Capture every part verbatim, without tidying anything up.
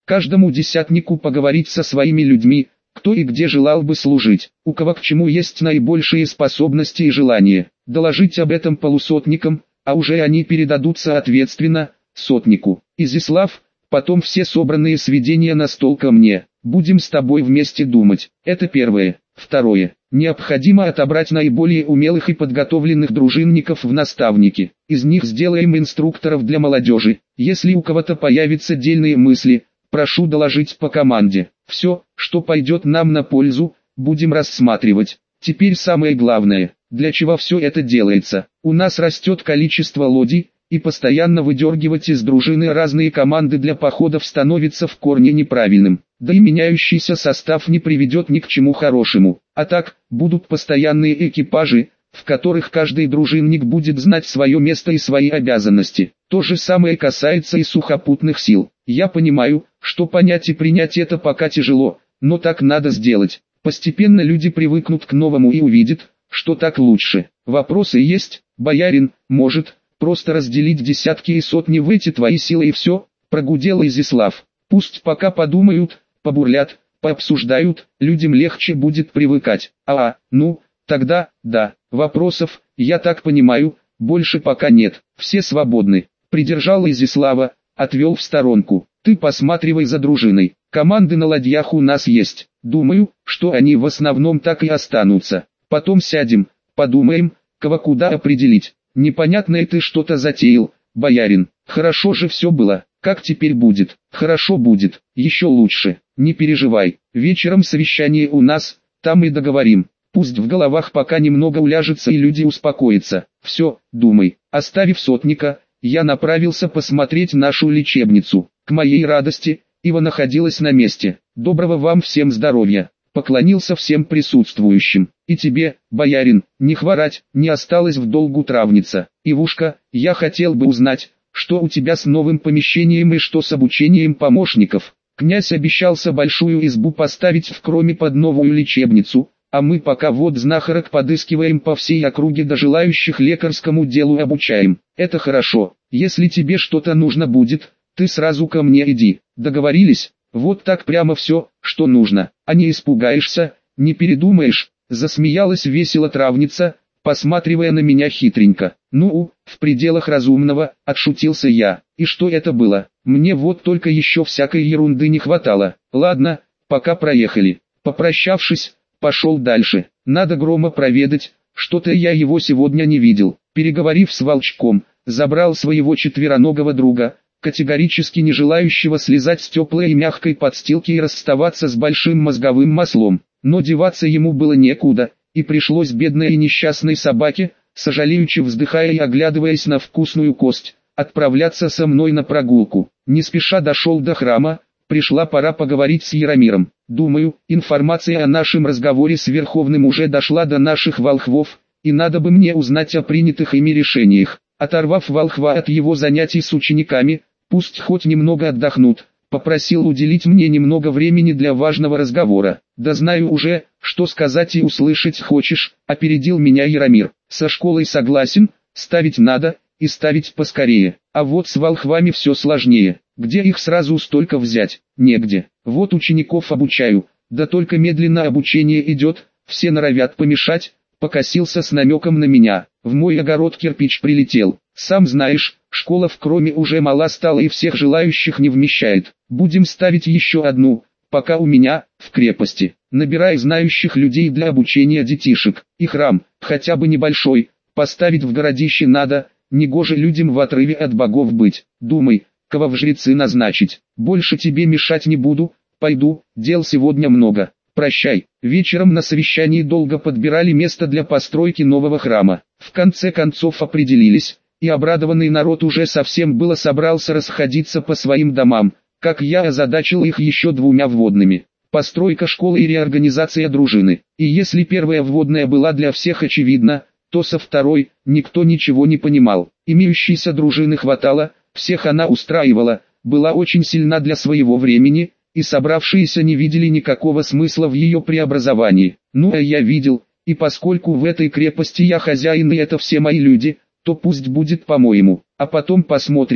Каждому десятнику поговорить со своими людьми, кто и где желал бы служить, у кого к чему есть наибольшие способности и желания, доложить об этом полусотникам, а уже они передадут соответственно, сотнику. Изяслав, потом все собранные сведения на стол ко мне, будем с тобой вместе думать, это первое. Второе. Необходимо отобрать наиболее умелых и подготовленных дружинников в наставники, из них сделаем инструкторов для молодежи, если у кого-то появятся дельные мысли, прошу доложить по команде. Все, что пойдет нам на пользу, будем рассматривать. Теперь самое главное, для чего все это делается. У нас растет количество лодий, и постоянно выдергивать из дружины разные команды для походов становится в корне неправильным. Да и меняющийся состав не приведет ни к чему хорошему. А так, будут постоянные экипажи, в которых каждый дружинник будет знать свое место и свои обязанности. То же самое касается и сухопутных сил. Я понимаю, что понять и принять это пока тяжело, но так надо сделать. Постепенно люди привыкнут к новому и увидят, что так лучше. Вопросы есть, боярин, может, просто разделить десятки и сотни в эти твои силы и все, прогудел Изяслав. Пусть пока подумают, побурлят, пообсуждают, людям легче будет привыкать. А, ну, тогда, да, вопросов, я так понимаю, больше пока нет, все свободны. Придержал Изяслава, отвел в сторонку. Ты посматривай за дружиной, команды на ладьях у нас есть, думаю, что они в основном так и останутся. Потом сядем, подумаем, кого куда определить. Непонятное ты что-то затеял, боярин. Хорошо же все было, как теперь будет? Хорошо будет, еще лучше, не переживай. Вечером совещание у нас, там и договорим. Пусть в головах пока немного уляжется и люди успокоятся. Все, думай. Оставив сотника, я направился посмотреть нашу лечебницу. К моей радости, Ива находилась на месте. Доброго вам всем здоровья. Поклонился всем присутствующим. И тебе, боярин, не хворать, не осталось в долгу травница. Ивушка, я хотел бы узнать, что у тебя с новым помещением и что с обучением помощников. Князь обещался большую избу поставить в Кроме под новую лечебницу, а мы пока вот знахарок подыскиваем по всей округе, до желающих лекарскому делу обучаем. Это хорошо, если тебе что-то нужно будет, ты сразу ко мне иди. Договорились? Вот так прямо все, что нужно, а не испугаешься, не передумаешь, засмеялась весело травница, посматривая на меня хитренько. Ну, в пределах разумного, отшутился я. И что это было? Мне вот только еще всякой ерунды не хватало. Ладно, пока проехали. Попрощавшись, пошел дальше. Надо Грома проведать, что-то я его сегодня не видел. Переговорив с Волчком, забрал своего четвероногого друга, категорически не желающего слезать с теплой и мягкой подстилки и расставаться с большим мозговым маслом. Но деваться ему было некуда, и пришлось бедной и несчастной собаке, сожалеючи вздыхая и оглядываясь на вкусную кость, отправляться со мной на прогулку. Не спеша дошел до храма, пришла пора поговорить с Яромиром. Думаю, информация о нашем разговоре с Верховным уже дошла до наших волхвов, и надо бы мне узнать о принятых ими решениях. Оторвав волхва от его занятий с учениками, пусть хоть немного отдохнут, попросил уделить мне немного времени для важного разговора. Да знаю уже, что сказать и услышать хочешь, опередил меня Яромир. Со школой согласен, ставить надо, и ставить поскорее. А вот с волхвами все сложнее. Где их сразу столько взять? Негде. Вот учеников обучаю, да только медленно обучение идет, все норовят помешать. Покосился с намеком на меня. В мой огород кирпич прилетел. Сам знаешь, школа в Кроме уже мала стала и всех желающих не вмещает. Будем ставить еще одну, пока у меня, в крепости. Набирай знающих людей для обучения детишек. И храм, хотя бы небольшой, поставить в городище надо. Негоже людям в отрыве от богов быть. Думай, кого в жрецы назначить. Больше тебе мешать не буду. Пойду, дел сегодня много. Прощай. Вечером на совещании долго подбирали место для постройки нового храма. В конце концов определились, и обрадованный народ уже совсем было собрался расходиться по своим домам, как я озадачил их еще двумя вводными. Постройка школы и реорганизация дружины. И если первая вводная была для всех очевидна, то со второй никто ничего не понимал. Имеющейся дружины хватало, всех она устраивала, была очень сильна для своего времени, и собравшиеся не видели никакого смысла в ее преобразовании. Ну а я видел, и поскольку в этой крепости я хозяин и это все мои люди, то пусть будет по-моему, а потом посмотрим,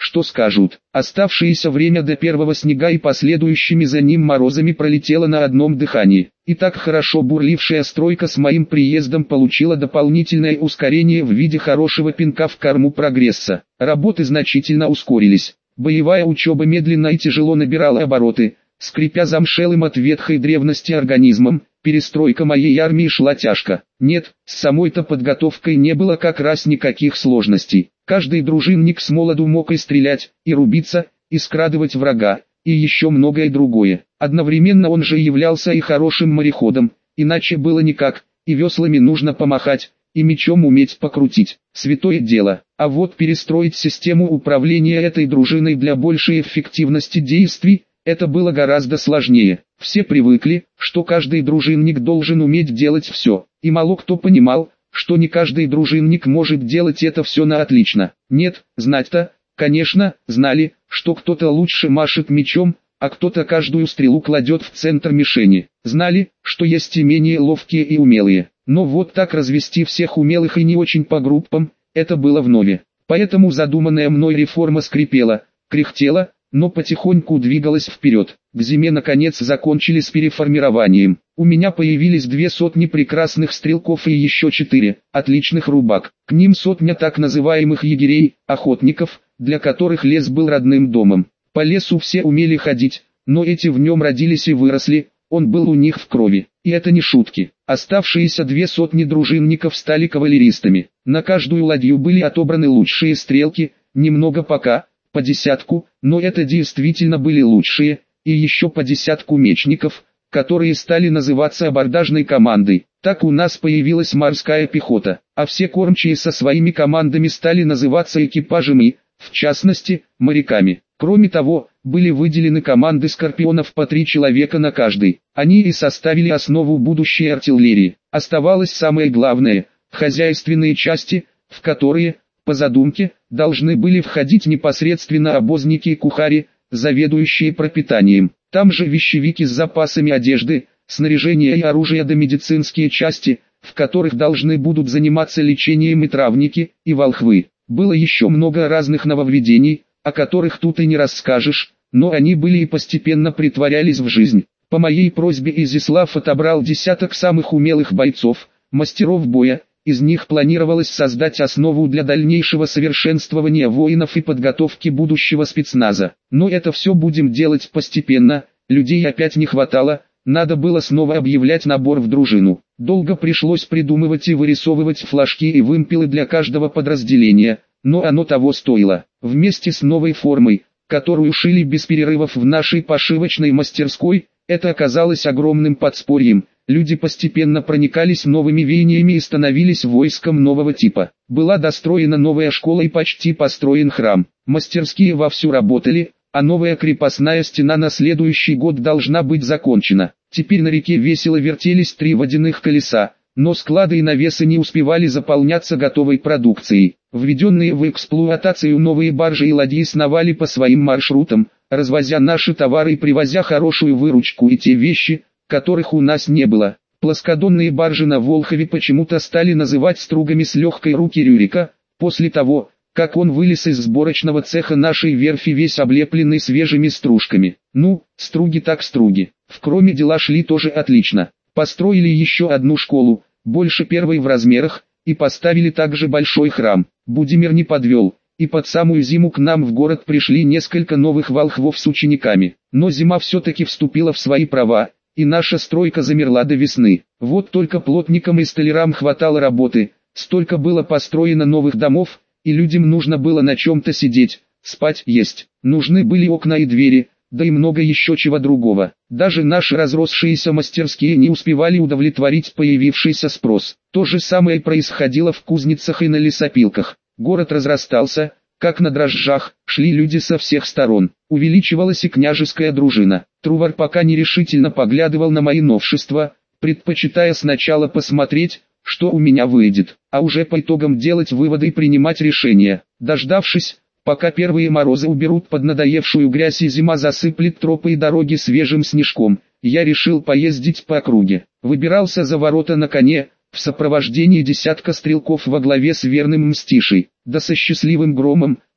что скажут. Оставшееся время до первого снега и последующими за ним морозами пролетело на одном дыхании. И так хорошо бурлившая стройка с моим приездом получила дополнительное ускорение в виде хорошего пинка в корму прогресса. Работы значительно ускорились. Боевая учеба медленно и тяжело набирала обороты, скрипя замшелым от ветхой древности организмом. Перестройка моей армии шла тяжко. Нет, с самой-то подготовкой не было как раз никаких сложностей. Каждый дружинник с молоду мог и стрелять, и рубиться, и скрадывать врага, и еще многое другое. Одновременно он же являлся и хорошим мореходом, иначе было никак, и веслами нужно помахать, и мечом уметь покрутить. Святое дело. А вот перестроить систему управления этой дружиной для большей эффективности действий, это было гораздо сложнее. Все привыкли, что каждый дружинник должен уметь делать все, и мало кто понимал, что не каждый дружинник может делать это все на отлично. Нет, знать-то, конечно, знали, что кто-то лучше машет мечом, а кто-то каждую стрелу кладет в центр мишени. Знали, что есть и менее ловкие и умелые. Но вот так развести всех умелых и не очень по группам, это было вновь. Поэтому задуманная мной реформа скрипела, кряхтела, но потихоньку двигалась вперед. К зиме наконец закончили с переформированием. У меня появились две сотни прекрасных стрелков и еще четыре отличных рубак. К ним сотня так называемых егерей, охотников, для которых лес был родным домом. По лесу все умели ходить, но эти в нем родились и выросли, он был у них в крови. И это не шутки. Оставшиеся две сотни дружинников стали кавалеристами. На каждую ладью были отобраны лучшие стрелки, немного пока, по десятку, но это действительно были лучшие, и еще по десятку мечников, которые стали называться абордажной командой. Так у нас появилась морская пехота, а все кормчие со своими командами стали называться экипажами, в частности, моряками. Кроме того, были выделены команды скорпионов по три человека на каждой. Они и составили основу будущей артиллерии. Оставалось самое главное – хозяйственные части, в которые, по задумке, должны были входить непосредственно обозники и кухари, заведующие пропитанием. Там же вещевики с запасами одежды, снаряжения и оружия да медицинские части, в которых должны будут заниматься лечением и травники, и волхвы. Было еще много разных нововведений, о которых тут и не расскажешь, но они были и постепенно притворялись в жизнь. По моей просьбе Изяслав отобрал десяток самых умелых бойцов, мастеров боя. Из них планировалось создать основу для дальнейшего совершенствования воинов и подготовки будущего спецназа. Но это все будем делать постепенно, людей опять не хватало, надо было снова объявлять набор в дружину. Долго пришлось придумывать и вырисовывать флажки и вымпелы для каждого подразделения, но оно того стоило. Вместе с новой формой, которую шили без перерывов в нашей пошивочной мастерской, это оказалось огромным подспорьем. Люди постепенно проникались новыми веяниями и становились войском нового типа. Была достроена новая школа и почти построен храм. Мастерские вовсю работали, а новая крепостная стена на следующий год должна быть закончена. Теперь на реке весело вертелись три водяных колеса, но склады и навесы не успевали заполняться готовой продукцией. Введенные в эксплуатацию новые баржи и ладьи сновали по своим маршрутам, развозя наши товары и привозя хорошую выручку и те вещи, которых у нас не было. Плоскодонные баржи на Волхове почему-то стали называть стругами с легкой руки Рюрика, после того, как он вылез из сборочного цеха нашей верфи весь облепленный свежими стружками. Ну, струги так струги. В Кроме дела шли тоже отлично. Построили еще одну школу, больше первой в размерах, и поставили также большой храм. Будимир не подвел, и под самую зиму к нам в город пришли несколько новых волхвов с учениками. Но зима все-таки вступила в свои права, и наша стройка замерла до весны. Вот только плотникам и столярам хватало работы, столько было построено новых домов, и людям нужно было на чем-то сидеть, спать, есть. Нужны были окна и двери, да и много еще чего другого. Даже наши разросшиеся мастерские не успевали удовлетворить появившийся спрос. То же самое происходило в кузницах и на лесопилках. Город разрастался, как на дрожжах, шли люди со всех сторон. Увеличивалась и княжеская дружина. Трувор пока нерешительно поглядывал на мои новшества, предпочитая сначала посмотреть, что у меня выйдет, а уже по итогам делать выводы и принимать решения. Дождавшись, пока первые морозы уберут поднадоевшую грязь и зима засыплет тропы и дороги свежим снежком, я решил поездить по округе. Выбирался за ворота на коне, в сопровождении десятка стрелков во главе с верным Мстишей, да со счастливым Громом,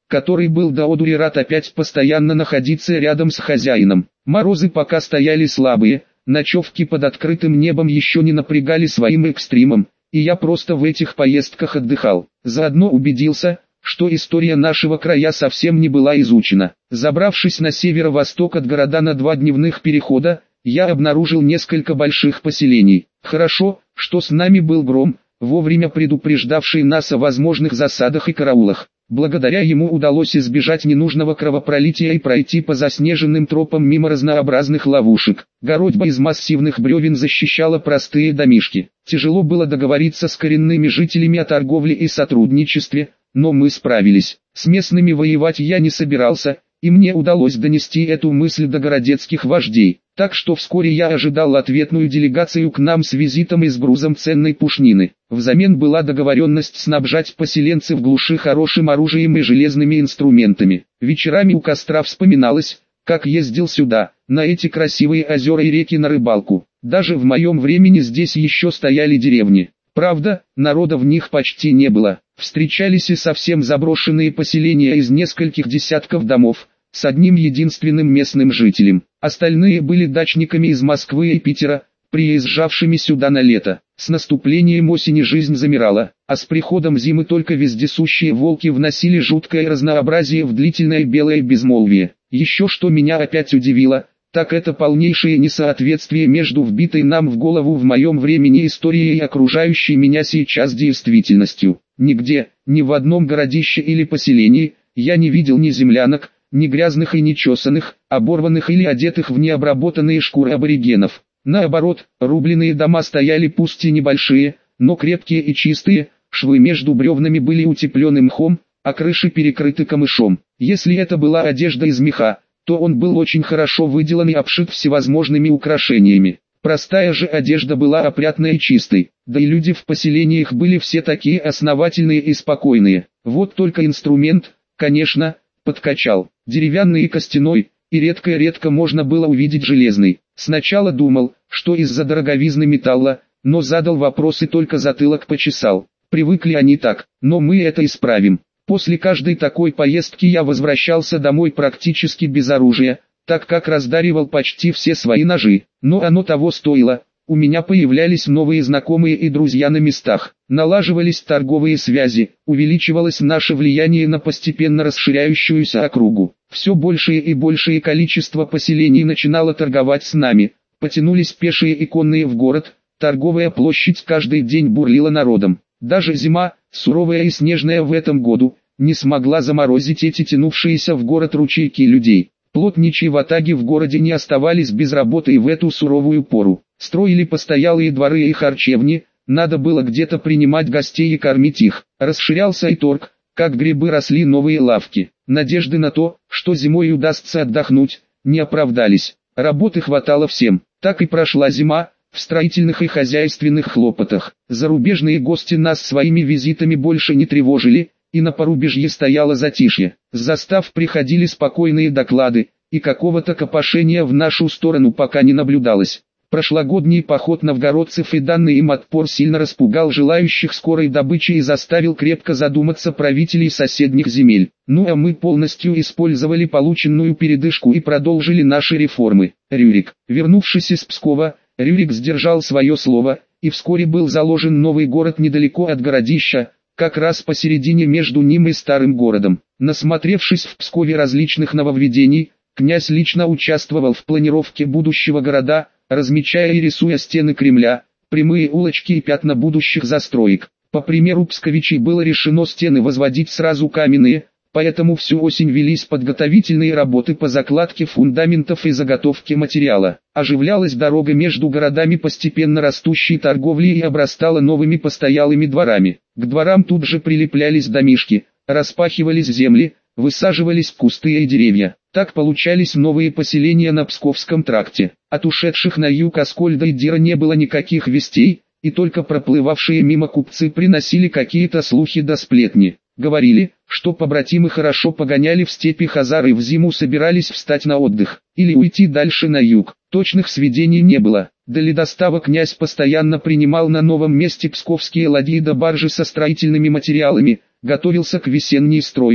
который был до одури рад опять постоянно находиться рядом с хозяином. Морозы пока стояли слабые, ночевки под открытым небом еще не напрягали своим экстримом, и я просто в этих поездках отдыхал. Заодно убедился, что история нашего края совсем не была изучена. Забравшись на северо-восток от города на два дневных перехода, я обнаружил несколько больших поселений. Хорошо, что с нами был Гром, вовремя предупреждавший нас о возможных засадах и караулах. Благодаря ему удалось избежать ненужного кровопролития и пройти по заснеженным тропам мимо разнообразных ловушек. Городьба из массивных бревен защищала простые домишки. Тяжело было договориться с коренными жителями о торговле и сотрудничестве, но мы справились. С местными воевать я не собирался, и мне удалось донести эту мысль до городецких вождей. Так что вскоре я ожидал ответную делегацию к нам с визитом и с грузом ценной пушнины. Взамен была договоренность снабжать поселенцев глуши хорошим оружием и железными инструментами. Вечерами у костра вспоминалось, как ездил сюда, на эти красивые озера и реки на рыбалку. Даже в моем времени здесь еще стояли деревни. Правда, народа в них почти не было. Встречались и совсем заброшенные поселения из нескольких десятков домов, с одним единственным местным жителем. Остальные были дачниками из Москвы и Питера, приезжавшими сюда на лето. С наступлением осени жизнь замирала, а с приходом зимы только вездесущие волки вносили жуткое разнообразие в длительное белое безмолвие. Еще что меня опять удивило, так это полнейшее несоответствие между вбитой нам в голову в моем времени историей и окружающей меня сейчас действительностью. Нигде, ни в одном городище или поселении, я не видел ни землянок, ни грязных и нечесанных, оборванных или одетых в необработанные шкуры аборигенов. Наоборот, рубленые дома стояли пусть и небольшие, но крепкие и чистые, швы между бревнами были утеплены мхом, а крыши перекрыты камышом. Если это была одежда из меха, то он был очень хорошо выделан и обшит всевозможными украшениями. Простая же одежда была опрятной и чистой, да и люди в поселениях были все такие основательные и спокойные. Вот только инструмент, конечно, подкачал. Деревянный и костяной, и редко-редко можно было увидеть железный. Сначала думал, что из-за дороговизны металла, но задал вопрос и только затылок почесал. Привыкли они так, но мы это исправим. После каждой такой поездки я возвращался домой практически без оружия, так как раздаривал почти все свои ножи. Но оно того стоило. У меня появлялись новые знакомые и друзья на местах, налаживались торговые связи, увеличивалось наше влияние на постепенно расширяющуюся округу. Все большее и большее количество поселений начинало торговать с нами, потянулись пешие и конные в город, торговая площадь каждый день бурлила народом. Даже зима, суровая и снежная в этом году, не смогла заморозить эти тянувшиеся в город ручейки людей. Плотничьи ватаги в городе не оставались без работы и в эту суровую пору. Строили постоялые дворы и харчевни, надо было где-то принимать гостей и кормить их. Расширялся и торг, как грибы росли новые лавки. Надежды на то, что зимой удастся отдохнуть, не оправдались. Работы хватало всем. Так и прошла зима, в строительных и хозяйственных хлопотах. Зарубежные гости нас своими визитами больше не тревожили, и на порубежье стояло затишье. С застав приходили спокойные доклады, и какого-то копошения в нашу сторону пока не наблюдалось. Прошлогодний поход новгородцев и данный им отпор сильно распугал желающих скорой добычи и заставил крепко задуматься правителей соседних земель. Ну а мы полностью использовали полученную передышку и продолжили наши реформы. Рюрик, вернувшись из Пскова, Рюрик сдержал свое слово, и вскоре был заложен новый город недалеко от городища, как раз посередине между ним и старым городом. Насмотревшись в Пскове различных нововведений, князь лично участвовал в планировке будущего города, размечая и рисуя стены Кремля, прямые улочки и пятна будущих застроек. По примеру псковичей было решено стены возводить сразу каменные, поэтому всю осень велись подготовительные работы по закладке фундаментов и заготовке материала. Оживлялась дорога между городами постепенно растущей торговли и обрастала новыми постоялыми дворами. К дворам тут же прилеплялись домишки, распахивались земли, высаживались кусты и деревья. Так получались новые поселения на Псковском тракте. От ушедших на юг Аскольда и Дира не было никаких вестей, и только проплывавшие мимо купцы приносили какие-то слухи да сплетни. Говорили, что побратимы хорошо погоняли в степи хазар и в зиму собирались встать на отдых, или уйти дальше на юг. Точных сведений не было. До ледостава князь постоянно принимал на новом месте псковские ладьи да баржи со строительными материалами, готовился к весенней стройке.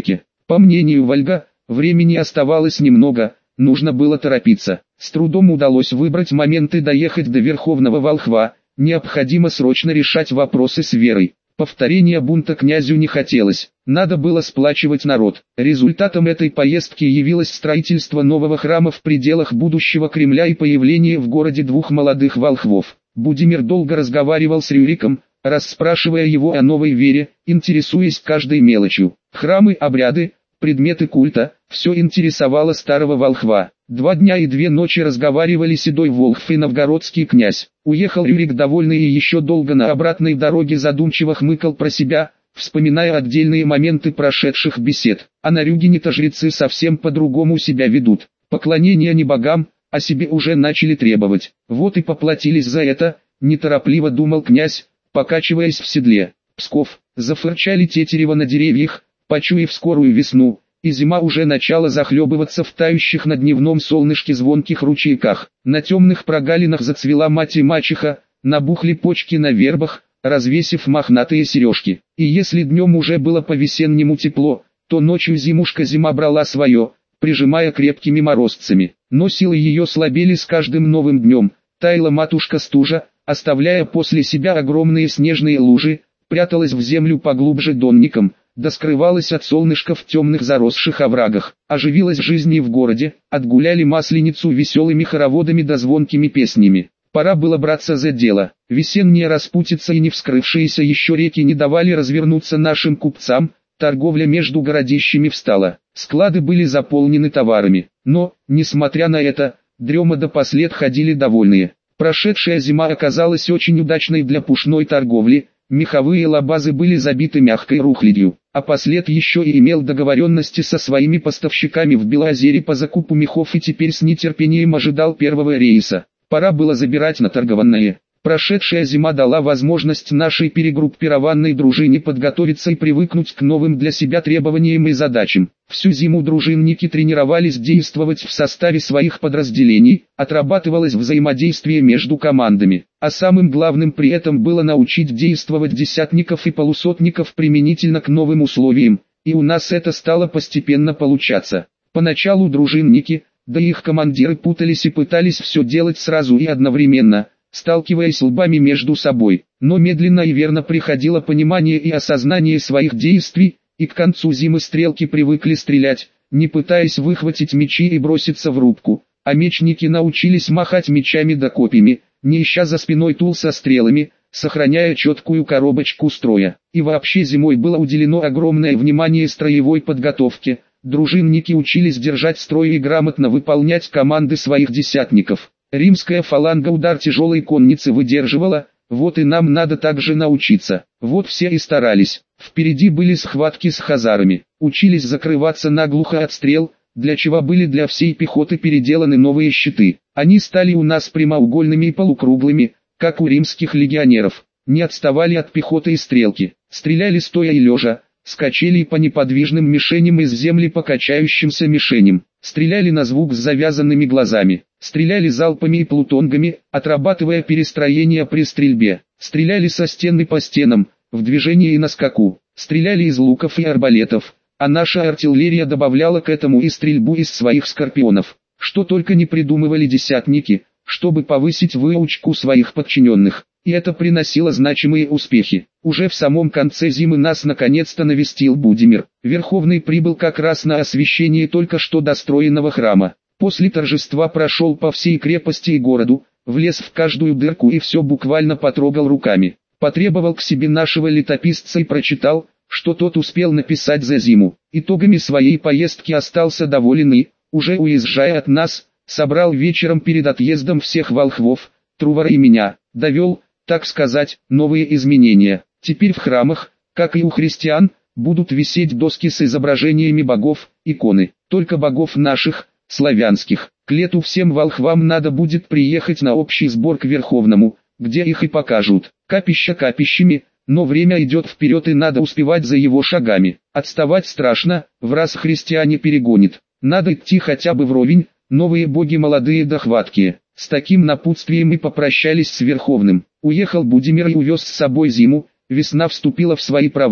По мнению Вальга, времени оставалось немного, нужно было торопиться. С трудом удалось выбрать момент и доехать до Верховного Волхва, необходимо срочно решать вопросы с верой. Повторения бунта князю не хотелось, надо было сплачивать народ. Результатом этой поездки явилось строительство нового храма в пределах будущего Кремля и появление в городе двух молодых волхвов. Будимир долго разговаривал с Рюриком, расспрашивая его о новой вере, интересуясь каждой мелочью. Храмы, обряды, предметы культа – все интересовало старого волхва. Два дня и две ночи разговаривали седой волхв и новгородский князь. Уехал Рюрик довольный и еще долго на обратной дороге задумчиво хмыкал про себя, вспоминая отдельные моменты прошедших бесед. А на Рюгине-то жрецы совсем по-другому себя ведут. Поклонения не богам, а себе уже начали требовать. Вот и поплатились за это, неторопливо думал князь, покачиваясь в седле. Псков, зафырчали тетерева на деревьях, почуяв скорую весну, и зима уже начала захлебываться в тающих на дневном солнышке звонких ручейках. На темных прогалинах зацвела мать и мачеха, набухли почки на вербах, развесив мохнатые сережки. И если днем уже было по-весеннему тепло, то ночью зимушка-зима брала свое, прижимая крепкими морозцами. Но силы ее слабели с каждым новым днем, таяла матушка-стужа, оставляя после себя огромные снежные лужи, пряталась в землю поглубже донником, да скрывалась от солнышка в темных заросших оврагах. Оживилась жизнь и в городе, отгуляли Масленицу веселыми хороводами да звонкими песнями. Пора было браться за дело. Весенняя распутица и не вскрывшиеся еще реки не давали развернуться нашим купцам, торговля между городищами встала. Склады были заполнены товарами, но, несмотря на это, дрема до послед ходили довольные. Прошедшая зима оказалась очень удачной для пушной торговли, меховые лабазы были забиты мягкой рухлядью, а послед еще и имел договоренности со своими поставщиками в Белозере по закупу мехов и теперь с нетерпением ожидал первого рейса. Пора было забирать наторгованное. Прошедшая зима дала возможность нашей перегруппированной дружине подготовиться и привыкнуть к новым для себя требованиям и задачам. Всю зиму дружинники тренировались действовать в составе своих подразделений, отрабатывалось взаимодействие между командами. А самым главным при этом было научить действовать десятников и полусотников применительно к новым условиям, и у нас это стало постепенно получаться. Поначалу дружинники, да и их командиры путались и пытались все делать сразу и одновременно, сталкиваясь лбами между собой, но медленно и верно приходило понимание и осознание своих действий, и к концу зимы стрелки привыкли стрелять, не пытаясь выхватить мечи и броситься в рубку, а мечники научились махать мечами да копьями, не ища за спиной тул со стрелами, сохраняя четкую коробочку строя. И вообще зимой было уделено огромное внимание строевой подготовке, дружинники учились держать строй и грамотно выполнять команды своих десятников. Римская фаланга удар тяжелой конницы выдерживала, вот и нам надо также научиться. Вот все и старались. Впереди были схватки с хазарами, учились закрываться наглухо от стрел, для чего были для всей пехоты переделаны новые щиты. Они стали у нас прямоугольными и полукруглыми, как у римских легионеров. Не отставали от пехоты и стрелки, стреляли стоя и лежа, скачали по неподвижным мишеням из земли по качающимся мишеням, стреляли на звук с завязанными глазами, стреляли залпами и плутонгами, отрабатывая перестроение при стрельбе, стреляли со стены по стенам, в движении и на скаку, стреляли из луков и арбалетов, а наша артиллерия добавляла к этому и стрельбу из своих скорпионов. Что только не придумывали десятники, чтобы повысить выучку своих подчиненных. И это приносило значимые успехи. Уже в самом конце зимы нас наконец-то навестил Будимир. Верховный прибыл как раз на освящение только что достроенного храма. После торжества прошел по всей крепости и городу, влез в каждую дырку и все буквально потрогал руками. Потребовал к себе нашего летописца и прочитал, что тот успел написать за зиму. Итогами своей поездки остался доволен и, уже уезжая от нас, собрал вечером перед отъездом всех волхвов, Трувора и меня, довел, так сказать, новые изменения. Теперь в храмах, как и у христиан, будут висеть доски с изображениями богов, иконы, только богов наших, славянских. К лету всем волхвам надо будет приехать на общий сбор к Верховному, где их и покажут. Капища капищами, но время идет вперед и надо успевать за его шагами. Отставать страшно, враз христиане перегонит. Надо идти хотя бы вровень, новые боги молодые да хваткие. С таким напутствием мы попрощались с Верховным. Уехал Будимир и увез с собой зиму, весна вступила в свои права.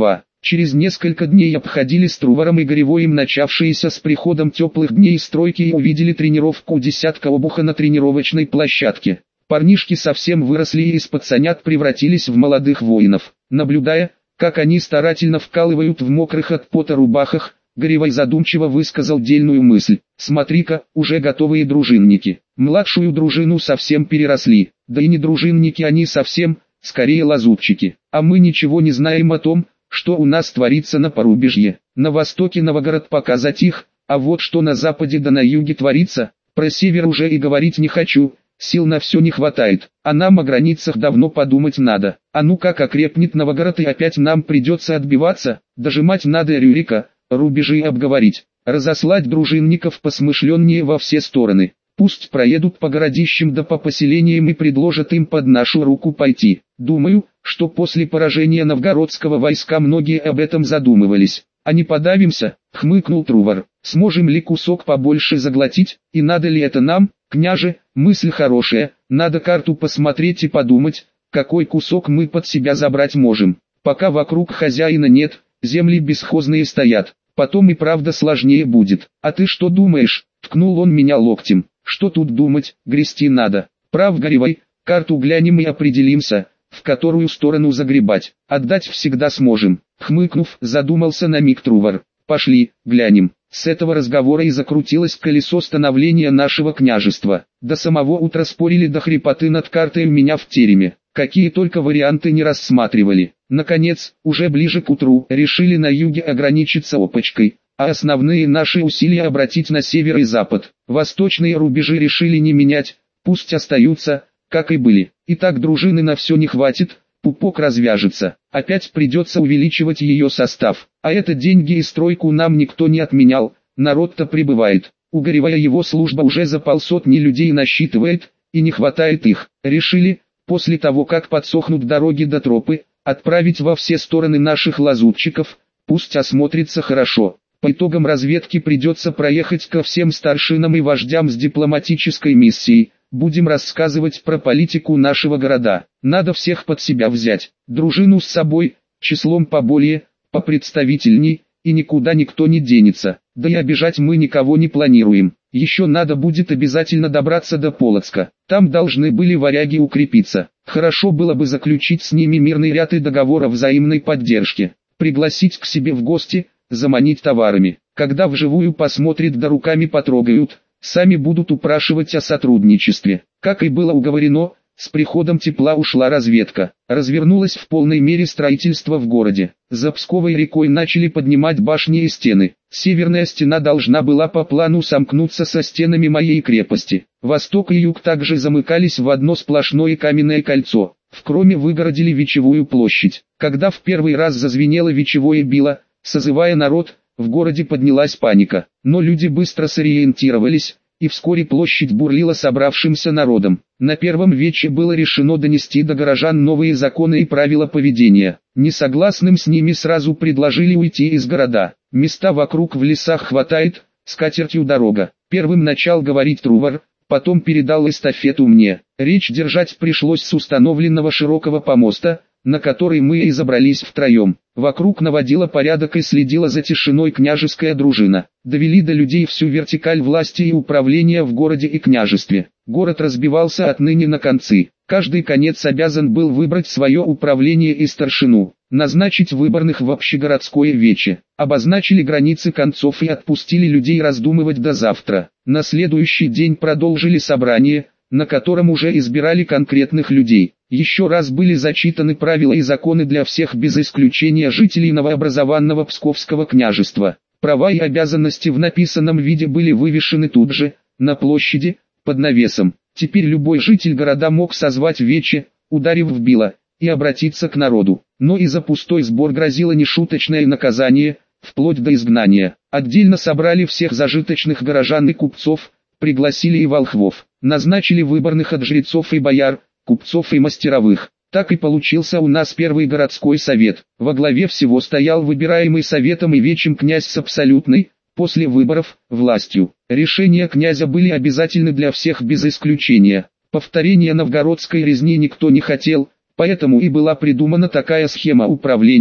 Через несколько дней обходили с Трувором и Горевоем начавшиеся с приходом теплых дней стройки и увидели тренировку десятка обуха на тренировочной площадке. Парнишки совсем выросли и из пацанят превратились в молодых воинов. Наблюдая, как они старательно вкалывают в мокрых от пота рубахах, Горевой задумчиво высказал дельную мысль. «Смотри-ка, уже готовые дружинники. Младшую дружину совсем переросли, да и не дружинники они совсем, скорее лазутчики. А мы ничего не знаем о том, что у нас творится на порубежье. На востоке Новгород пока затих, а вот что на западе да на юге творится, про север уже и говорить не хочу, сил на все не хватает, а нам о границах давно подумать надо. А ну как окрепнет Новгород и опять нам придется отбиваться, дожимать надо Рюрика, рубежи обговорить, разослать дружинников посмышленнее во все стороны. Пусть проедут по городищам да по поселениям и предложат им под нашу руку пойти. Думаю, что после поражения новгородского войска многие об этом задумывались. А не подавимся, хмыкнул Трувор. Сможем ли кусок побольше заглотить, и надо ли это нам, княже? Мысль хорошая, надо карту посмотреть и подумать, какой кусок мы под себя забрать можем. Пока вокруг хозяина нет, земли бесхозные стоят, потом и правда сложнее будет. А ты что думаешь? Ткнул он меня локтем. Что тут думать, грести надо. Прав Горевой, карту глянем и определимся, в которую сторону загребать. Отдать всегда сможем. Хмыкнув, задумался на миг Трувор. Пошли, глянем. С этого разговора и закрутилось колесо становления нашего княжества. До самого утра спорили до хрипоты над картой у меня в тереме. Какие только варианты не рассматривали. Наконец, уже ближе к утру, решили на юге ограничиться Опочкой, а основные наши усилия обратить на север и запад. Восточные рубежи решили не менять, пусть остаются, как и были. И так дружины на все не хватит, пупок развяжется. Опять придется увеличивать ее состав. А это деньги и стройку нам никто не отменял, народ-то прибывает. У Горевая его служба уже за полсотни людей насчитывает, и не хватает их. Решили, после того как подсохнут дороги до тропы, отправить во все стороны наших лазутчиков, пусть осмотрится хорошо. По итогам разведки придется проехать ко всем старшинам и вождям с дипломатической миссией. Будем рассказывать про политику нашего города. Надо всех под себя взять. Дружину с собой, числом поболее, попредставительней, и никуда никто не денется. Да и обижать мы никого не планируем. Еще надо будет обязательно добраться до Полоцка. Там должны были варяги укрепиться. Хорошо было бы заключить с ними мирный ряд и договор о взаимной поддержке. Пригласить к себе в гости, заманить товарами. Когда вживую посмотрят да руками потрогают, сами будут упрашивать о сотрудничестве. Как и было уговорено, с приходом тепла ушла разведка. Развернулось в полной мере строительство в городе. За Псковой рекой начали поднимать башни и стены. Северная стена должна была по плану сомкнуться со стенами моей крепости. Восток и юг также замыкались в одно сплошное каменное кольцо. В Кроме выгородили Вечевую площадь. Когда в первый раз зазвенело вечевое било, созывая народ, в городе поднялась паника. Но люди быстро сориентировались, и вскоре площадь бурлила собравшимся народом. На первом вече было решено донести до горожан новые законы и правила поведения. Несогласным с ними сразу предложили уйти из города. Места вокруг в лесах хватает, с катертью дорога. Первым начал говорить Трувор, потом передал эстафету мне. Речь держать пришлось с установленного широкого помоста, на который мы и забрались втроем. Вокруг наводила порядок и следила за тишиной княжеская дружина. Довели до людей всю вертикаль власти и управления в городе и княжестве. Город разбивался отныне на концы. Каждый конец обязан был выбрать свое управление и старшину, назначить выборных в общегородское вече. Обозначили границы концов и отпустили людей раздумывать до завтра. На следующий день продолжили собрание, на котором уже избирали конкретных людей. Еще раз были зачитаны правила и законы для всех без исключения жителей новообразованного Псковского княжества. Права и обязанности в написанном виде были вывешены тут же, на площади, под навесом. Теперь любой житель города мог созвать вече, ударив в било, и обратиться к народу. Но и за пустой сбор грозило нешуточное наказание, вплоть до изгнания. Отдельно собрали всех зажиточных горожан и купцов, пригласили и волхвов, назначили выборных от жрецов и бояр, купцов и мастеровых. Так и получился у нас первый городской совет. Во главе всего стоял выбираемый советом и вечем князь с абсолютной, после выборов, властью. Решения князя были обязательны для всех без исключения. Повторения новгородской резни никто не хотел, поэтому и была придумана такая схема управления,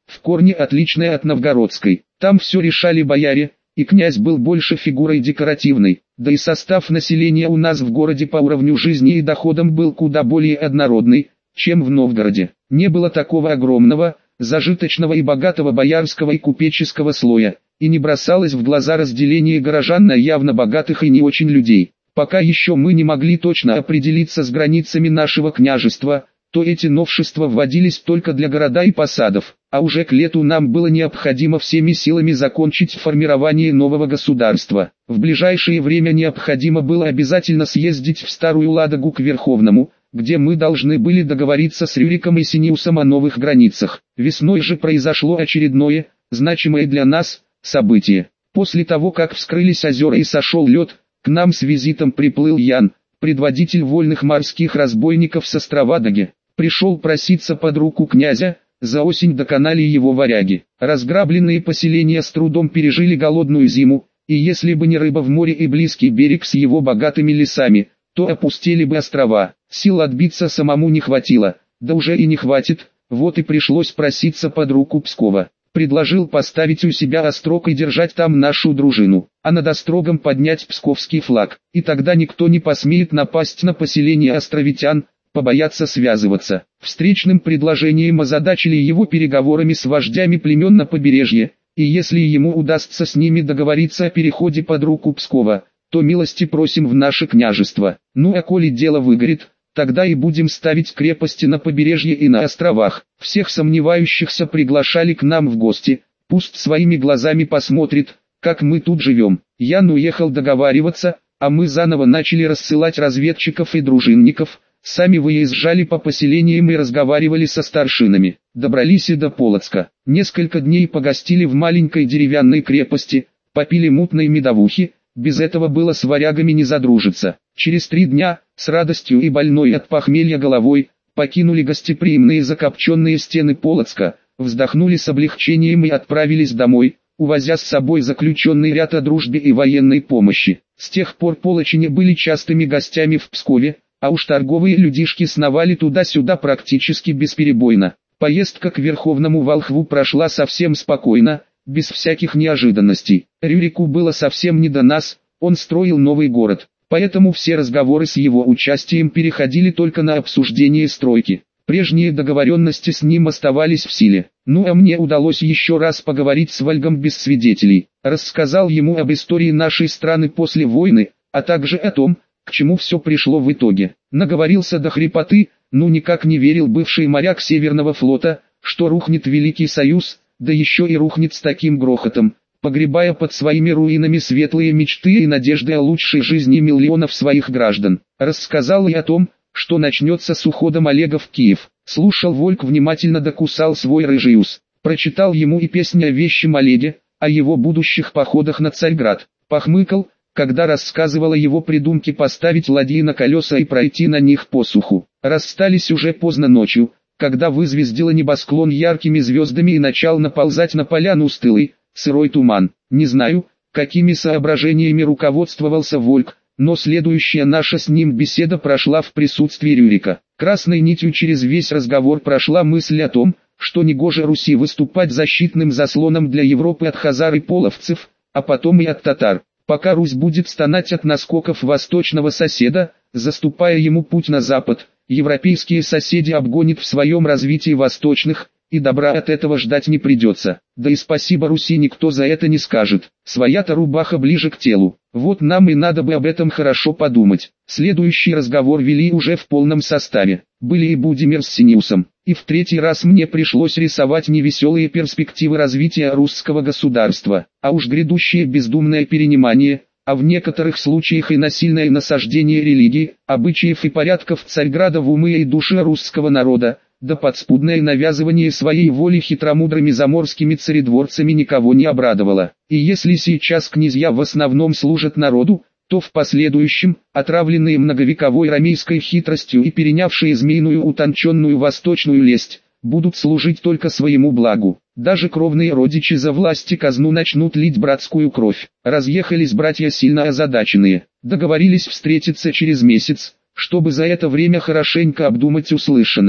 в корне отличная от новгородской. Там все решали бояре, и князь был больше фигурой декоративной, да и состав населения у нас в городе по уровню жизни и доходам был куда более однородный, чем в Новгороде. Не было такого огромного, зажиточного и богатого боярского и купеческого слоя, и не бросалось в глаза разделение горожан на явно богатых и не очень людей. Пока еще мы не могли точно определиться с границами нашего княжества, то эти новшества вводились только для города и посадов, а уже к лету нам было необходимо всеми силами закончить формирование нового государства. В ближайшее время необходимо было обязательно съездить в Старую Ладогу к Верховному, где мы должны были договориться с Рюриком и Синеусом о новых границах. Весной же произошло очередное, значимое для нас, событие. После того, как вскрылись озера и сошел лед, к нам с визитом приплыл Ян, предводитель вольных морских разбойников с острова Даги. Пришел проситься под руку князя, за осень доконали его варяги. Разграбленные поселения с трудом пережили голодную зиму, и если бы не рыба в море и близкий берег с его богатыми лесами, то опустели бы острова. Сил отбиться самому не хватило, да уже и не хватит, вот и пришлось проситься под руку Пскова. Предложил поставить у себя острог и держать там нашу дружину, а над острогом поднять псковский флаг, и тогда никто не посмеет напасть на поселение островитян, побояться связываться. Встречным предложением озадачили его переговорами с вождями племен на побережье, и если ему удастся с ними договориться о переходе под руку Пскова, то милости просим в наше княжество. Ну а коли дело выгорит, тогда и будем ставить крепости на побережье и на островах. Всех сомневающихся приглашали к нам в гости, пусть своими глазами посмотрит, как мы тут живем. Ян уехал договариваться, а мы заново начали рассылать разведчиков и дружинников, сами выезжали по поселениям и разговаривали со старшинами. Добрались и до Полоцка. Несколько дней погостили в маленькой деревянной крепости, попили мутной медовухи, без этого было с варягами не задружиться. Через три дня, с радостью и больной от похмелья головой, покинули гостеприимные закопченные стены Полоцка, вздохнули с облегчением и отправились домой, увозя с собой заключенный ряд о дружбе и военной помощи. С тех пор полочане были частыми гостями в Пскове, а уж торговые людишки сновали туда-сюда практически бесперебойно. Поездка к Верховному Волхву прошла совсем спокойно, без всяких неожиданностей. Рюрику было совсем не до нас, он строил новый город, поэтому все разговоры с его участием переходили только на обсуждение стройки. Прежние договоренности с ним оставались в силе. Ну а мне удалось еще раз поговорить с Вальгом без свидетелей. Рассказал ему об истории нашей страны после войны, а также о том, к чему все пришло в итоге. Наговорился до хрипоты, ну никак не верил бывший моряк Северного флота, что рухнет Великий Союз, да еще и рухнет с таким грохотом, погребая под своими руинами светлые мечты и надежды о лучшей жизни миллионов своих граждан. Рассказал и о том, что начнется с уходом Олега в Киев. Слушал Вольк, внимательно докусал свой рыжий ус. Прочитал ему и песню о вещем Олеге, о его будущих походах на Царьград. Похмыкал, когда рассказывала его придумки поставить ладьи на колеса и пройти на них по суху. Расстались уже поздно ночью, когда вызвездило небосклон яркими звездами и начал наползать на поляну стылый, сырой туман. Не знаю, какими соображениями руководствовался Вольк, но следующая наша с ним беседа прошла в присутствии Рюрика. Красной нитью через весь разговор прошла мысль о том, что негоже Руси выступать защитным заслоном для Европы от хазар и половцев, а потом и от татар. Пока Русь будет стонать от наскоков восточного соседа, заступая ему путь на запад, европейские соседи обгонят в своем развитии восточных, и добра от этого ждать не придется. Да и спасибо Руси никто за это не скажет. Своя-то рубаха ближе к телу. Вот нам и надо бы об этом хорошо подумать. Следующий разговор вели уже в полном составе. Были и Будимир с Синеусом. И в третий раз мне пришлось рисовать невеселые перспективы развития русского государства, а уж грядущее бездумное перенимание, а в некоторых случаях и насильное насаждение религии, обычаев и порядков Царьграда в умы и души русского народа, да подспудное навязывание своей воли хитромудрыми заморскими царедворцами никого не обрадовало. И если сейчас князья в основном служат народу, то в последующем, отравленные многовековой рамейской хитростью и перенявшие змеиную утонченную восточную лесть, будут служить только своему благу. Даже кровные родичи за власть и казну начнут лить братскую кровь. Разъехались братья сильно озадаченные. Договорились встретиться через месяц, чтобы за это время хорошенько обдумать услышанное.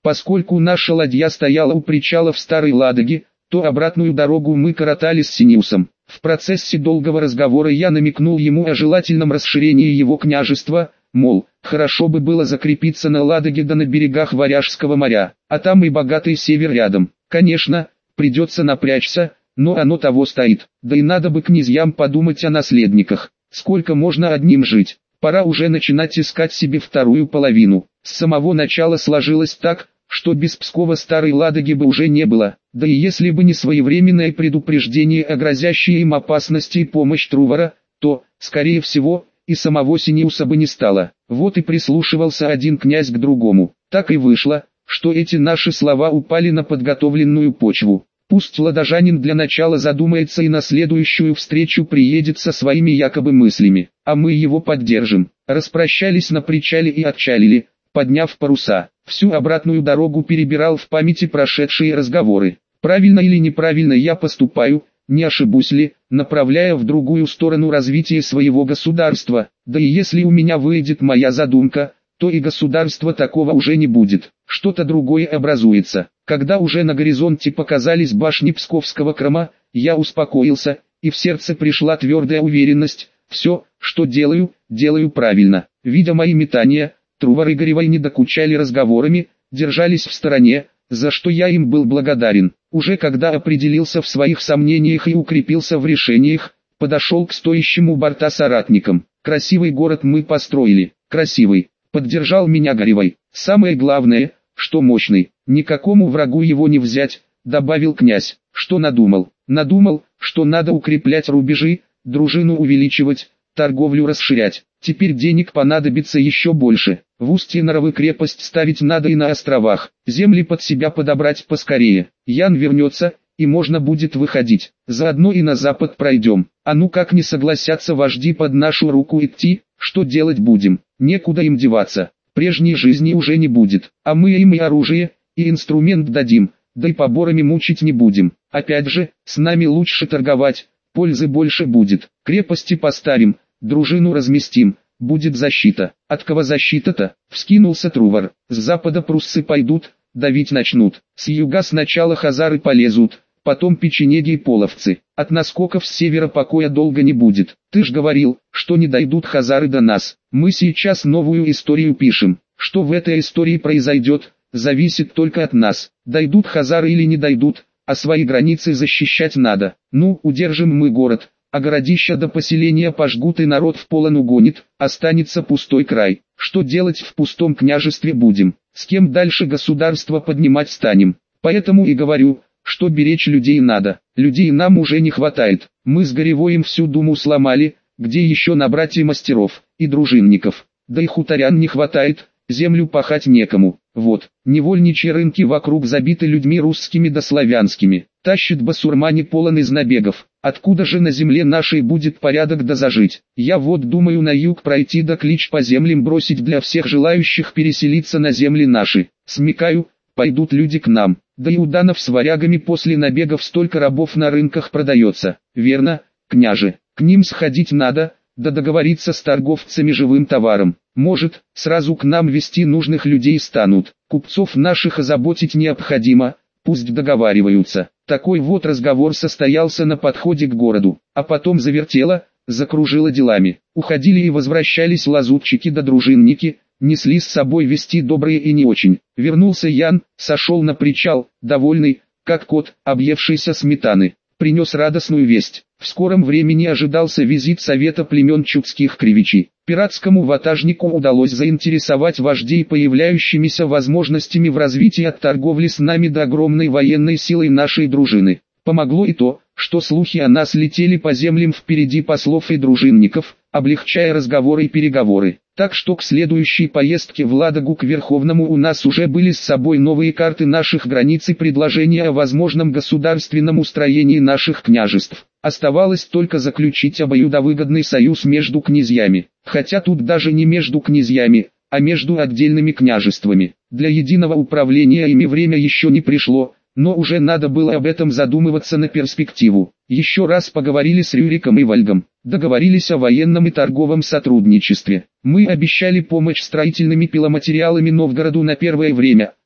Поскольку наша ладья стояла у причала в Старой Ладоге, то обратную дорогу мы коротали с Синиусом. В процессе долгого разговора я намекнул ему о желательном расширении его княжества, мол, хорошо бы было закрепиться на Ладоге да на берегах Варяжского моря, а там и богатый север рядом. Конечно, придется напрячься, но оно того стоит. Да и надо бы князьям подумать о наследниках. Сколько можно одним жить? Пора уже начинать искать себе вторую половину. С самого начала сложилось так, что без Пскова Старой Ладоги бы уже не было. Да и если бы не своевременное предупреждение о грозящей им опасности и помощь Трувора, то, скорее всего, и самого Синиуса бы не стало. Вот и прислушивался один князь к другому. Так и вышло, что эти наши слова упали на подготовленную почву. Пусть ладожанин для начала задумается и на следующую встречу приедет со своими якобы мыслями, а мы его поддержим. Распрощались на причале и отчалили, подняв паруса. Всю обратную дорогу перебирал в памяти прошедшие разговоры. Правильно или неправильно я поступаю, не ошибусь ли, направляя в другую сторону развитие своего государства, да и если у меня выйдет моя задумка, то и государства такого уже не будет, что-то другое образуется. Когда уже на горизонте показались башни Псковского Крома, я успокоился, и в сердце пришла твердая уверенность, все, что делаю, делаю правильно. Видя мои метания, Трувор и Горевой не докучали разговорами, держались в стороне, за что я им был благодарен. Уже когда определился в своих сомнениях и укрепился в решениях, подошел к стоящему у борта соратникам. Красивый город мы построили, красивый, поддержал меня Горевой. Самое главное, что мощный, никакому врагу его не взять, добавил князь. Что надумал? Надумал, что надо укреплять рубежи, дружину увеличивать, торговлю расширять. Теперь денег понадобится еще больше. В устье Наровы крепость ставить надо и на островах. Земли под себя подобрать поскорее. Ян вернется, и можно будет выходить. Заодно и на запад пройдем. А ну как не согласятся вожди под нашу руку идти, что делать будем? Некуда им деваться. Прежней жизни уже не будет. А мы им и оружие, и инструмент дадим, да и поборами мучить не будем. Опять же, с нами лучше торговать, пользы больше будет. Крепости поставим, дружину разместим, будет защита. От кого защита-то? Вскинулся Трувор. С запада пруссы пойдут, давить начнут. С юга сначала хазары полезут, потом печенеги и половцы. От наскоков с севера покоя долго не будет. Ты ж говорил, что не дойдут хазары до нас. Мы сейчас новую историю пишем. Что в этой истории произойдет, зависит только от нас. Дойдут хазары или не дойдут, а свои границы защищать надо. Ну, удержим мы город, а городища до поселения пожгут и народ в полон угонит, останется пустой край. Что делать в пустом княжестве будем? С кем дальше государство поднимать станем? Поэтому и говорю, что беречь людей надо. Людей нам уже не хватает. Мы с Горевоем всю думу сломали, где еще набрать и мастеров, и дружинников. Да и хуторян не хватает, землю пахать некому. Вот, невольничьи рынки вокруг забиты людьми русскими да славянскими. Тащит басурмане полон из набегов. Откуда же на земле нашей будет порядок да зажить? Я вот думаю на юг пройти да клич по землям бросить для всех желающих переселиться на земли наши. Смекаю, пойдут люди к нам. Да и у данов с варягами после набегов столько рабов на рынках продается. Верно, княже, к ним сходить надо, да договориться с торговцами живым товаром. Может, сразу к нам вести нужных людей станут. Купцов наших озаботить необходимо, пусть договариваются. Такой вот разговор состоялся на подходе к городу, а потом завертело, закружило делами. Уходили и возвращались лазутчики да дружинники, несли с собой вести добрые и не очень. Вернулся Ян, сошел на причал, довольный, как кот, объевшийся сметаны. Принес радостную весть. В скором времени ожидался визит совета племен чудских кривичей. Пиратскому ватажнику удалось заинтересовать вождей появляющимися возможностями в развитии от торговли с нами до огромной военной силой нашей дружины. Помогло и то, что слухи о нас летели по землям впереди послов и дружинников, облегчая разговоры и переговоры. Так что к следующей поездке в Ладогу к Верховному у нас уже были с собой новые карты наших границ и предложения о возможном государственном устроении наших княжеств. Оставалось только заключить обоюдовыгодный союз между князьями, хотя тут даже не между князьями, а между отдельными княжествами. Для единого управления ими время еще не пришло, но уже надо было об этом задумываться на перспективу. Еще раз поговорили с Рюриком и Вальгом, договорились о военном и торговом сотрудничестве. Мы обещали помощь строительными пиломатериалами Новгороду на первое время,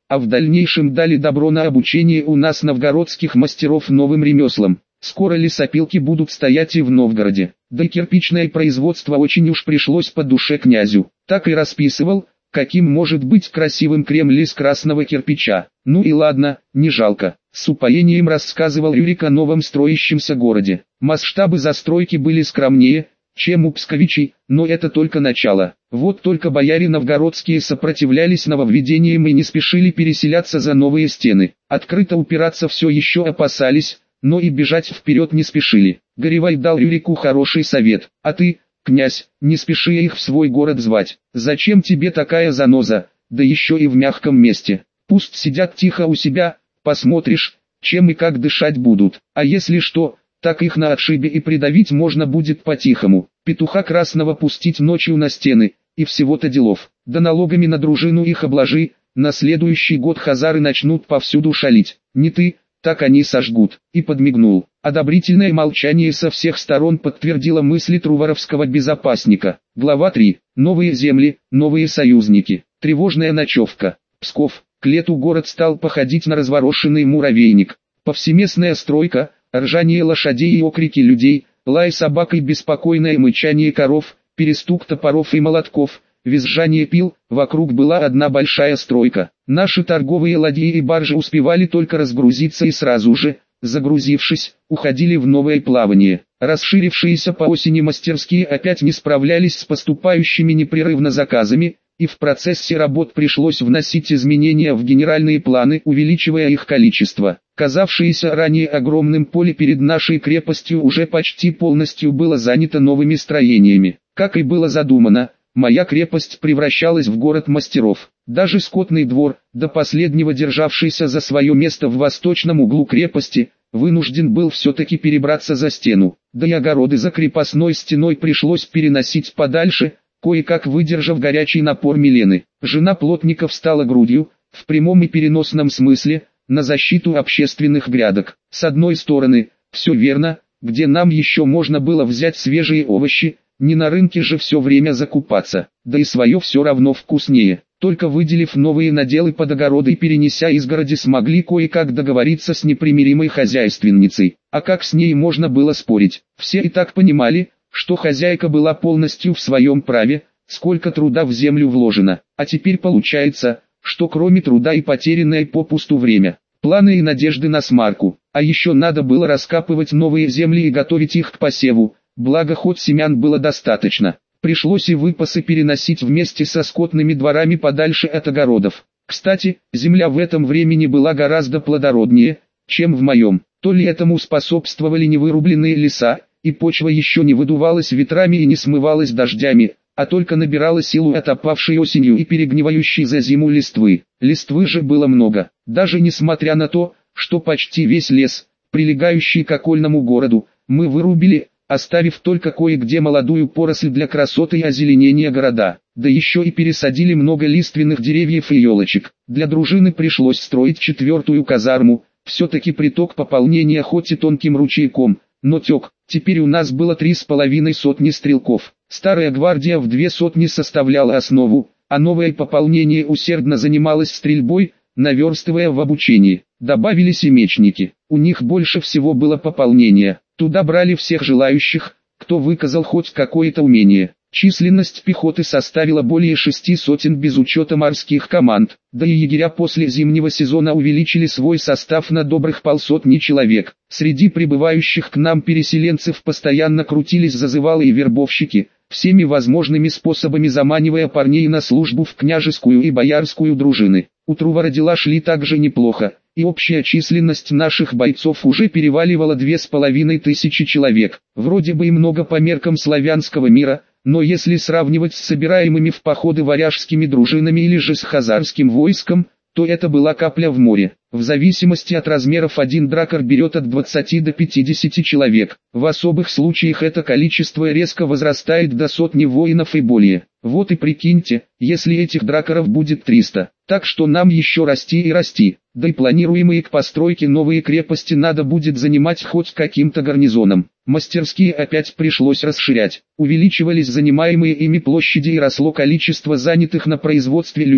а в дальнейшем дали добро на обучение у нас новгородских мастеров новым ремеслам. Скоро лесопилки будут стоять и в Новгороде. Да и кирпичное производство очень уж пришлось по душе князю. Так и расписывал, каким может быть красивым Кремль из красного кирпича. Ну и ладно, не жалко. С упоением рассказывал Рюрик о новом строящемся городе. Масштабы застройки были скромнее, чем у псковичей, но это только начало. Вот только бояре новгородские сопротивлялись нововведениям и не спешили переселяться за новые стены. Открыто упираться все еще опасались, но и бежать вперед не спешили. Горевай дал Рюрику хороший совет. А ты, князь, не спеши их в свой город звать. Зачем тебе такая заноза, да еще и в мягком месте? Пусть сидят тихо у себя, посмотришь, чем и как дышать будут. А если что, так их на отшибе и придавить можно будет по-тихому. Петуха красного пустить ночью на стены, и всего-то делов. Да налогами на дружину их обложи, на следующий год хазары начнут повсюду шалить. Не ты, так они сожгут. И подмигнул. Одобрительное молчание со всех сторон подтвердило мысли труворовского безопасника. Глава три. Новые земли, новые союзники. Тревожная ночевка. Псков. К лету город стал походить на разворошенный муравейник. Повсеместная стройка, ржание лошадей и окрики людей, лай собак и беспокойное мычание коров, перестук топоров и молотков, визжание пил, вокруг была одна большая стройка. Наши торговые ладьи и баржи успевали только разгрузиться и сразу же, загрузившись, уходили в новое плавание. Расширившиеся по осени мастерские опять не справлялись с поступающими непрерывно заказами, и в процессе работ пришлось вносить изменения в генеральные планы, увеличивая их количество. Казавшееся ранее огромным поле перед нашей крепостью уже почти полностью было занято новыми строениями. Как и было задумано, моя крепость превращалась в город мастеров. Даже скотный двор, до последнего державшийся за свое место в восточном углу крепости, вынужден был все-таки перебраться за стену. Да и огороды за крепостной стеной пришлось переносить подальше, кое-как выдержав горячий напор Милены. Жена плотника встала грудью, в прямом и переносном смысле, на защиту общественных грядок. С одной стороны, все верно, где нам еще можно было взять свежие овощи, не на рынке же все время закупаться, да и свое все равно вкуснее. Только выделив новые наделы под огороды и перенеся изгороди, смогли кое-как договориться с непримиримой хозяйственницей. А как с ней можно было спорить? Все и так понимали, что хозяйка была полностью в своем праве, сколько труда в землю вложено. А теперь получается, что кроме труда и потерянное попусту время, планы и надежды на смарку. А еще надо было раскапывать новые земли и готовить их к посеву, благо хоть семян было достаточно. Пришлось и выпасы переносить вместе со скотными дворами подальше от огородов. Кстати, земля в этом времени была гораздо плодороднее, чем в моем. То ли этому способствовали невырубленные леса, и почва еще не выдувалась ветрами и не смывалась дождями, а только набирала силу от опавшей осенью и перегнивающей за зиму листвы. Листвы же было много, даже несмотря на то, что почти весь лес, прилегающий к окольному городу, мы вырубили, оставив только кое-где молодую поросль для красоты и озеленения города. Да еще и пересадили много лиственных деревьев и елочек. Для дружины пришлось строить четвертую казарму, все-таки приток пополнения хоть и тонким ручейком, но тек. Теперь у нас было три с половиной сотни стрелков. Старая гвардия в две сотни составляла основу, а новое пополнение усердно занималось стрельбой, наверстывая в обучении. Добавились и мечники. У них больше всего было пополнения. Туда брали всех желающих, кто выказал хоть какое-то умение. Численность пехоты составила более шести сотен без учета морских команд, да и егеря после зимнего сезона увеличили свой состав на добрых полсотни человек. Среди прибывающих к нам переселенцев постоянно крутились зазывалы и вербовщики, всеми возможными способами заманивая парней на службу в княжескую и боярскую дружины. У Трувора дела шли также неплохо, и общая численность наших бойцов уже переваливала две с половиной тысячи человек. Вроде бы и много по меркам славянского мира, но если сравнивать с собираемыми в походы варяжскими дружинами или же с хазарским войском, то это была капля в море. В зависимости от размеров один дракар берет от двадцати до пятидесяти человек. В особых случаях это количество резко возрастает до сотни воинов и более. Вот и прикиньте, если этих дракаров будет триста. Так что нам еще расти и расти. Да и планируемые к постройке новые крепости надо будет занимать хоть каким-то гарнизоном. Мастерские опять пришлось расширять. Увеличивались занимаемые ими площади и росло количество занятых на производстве людей.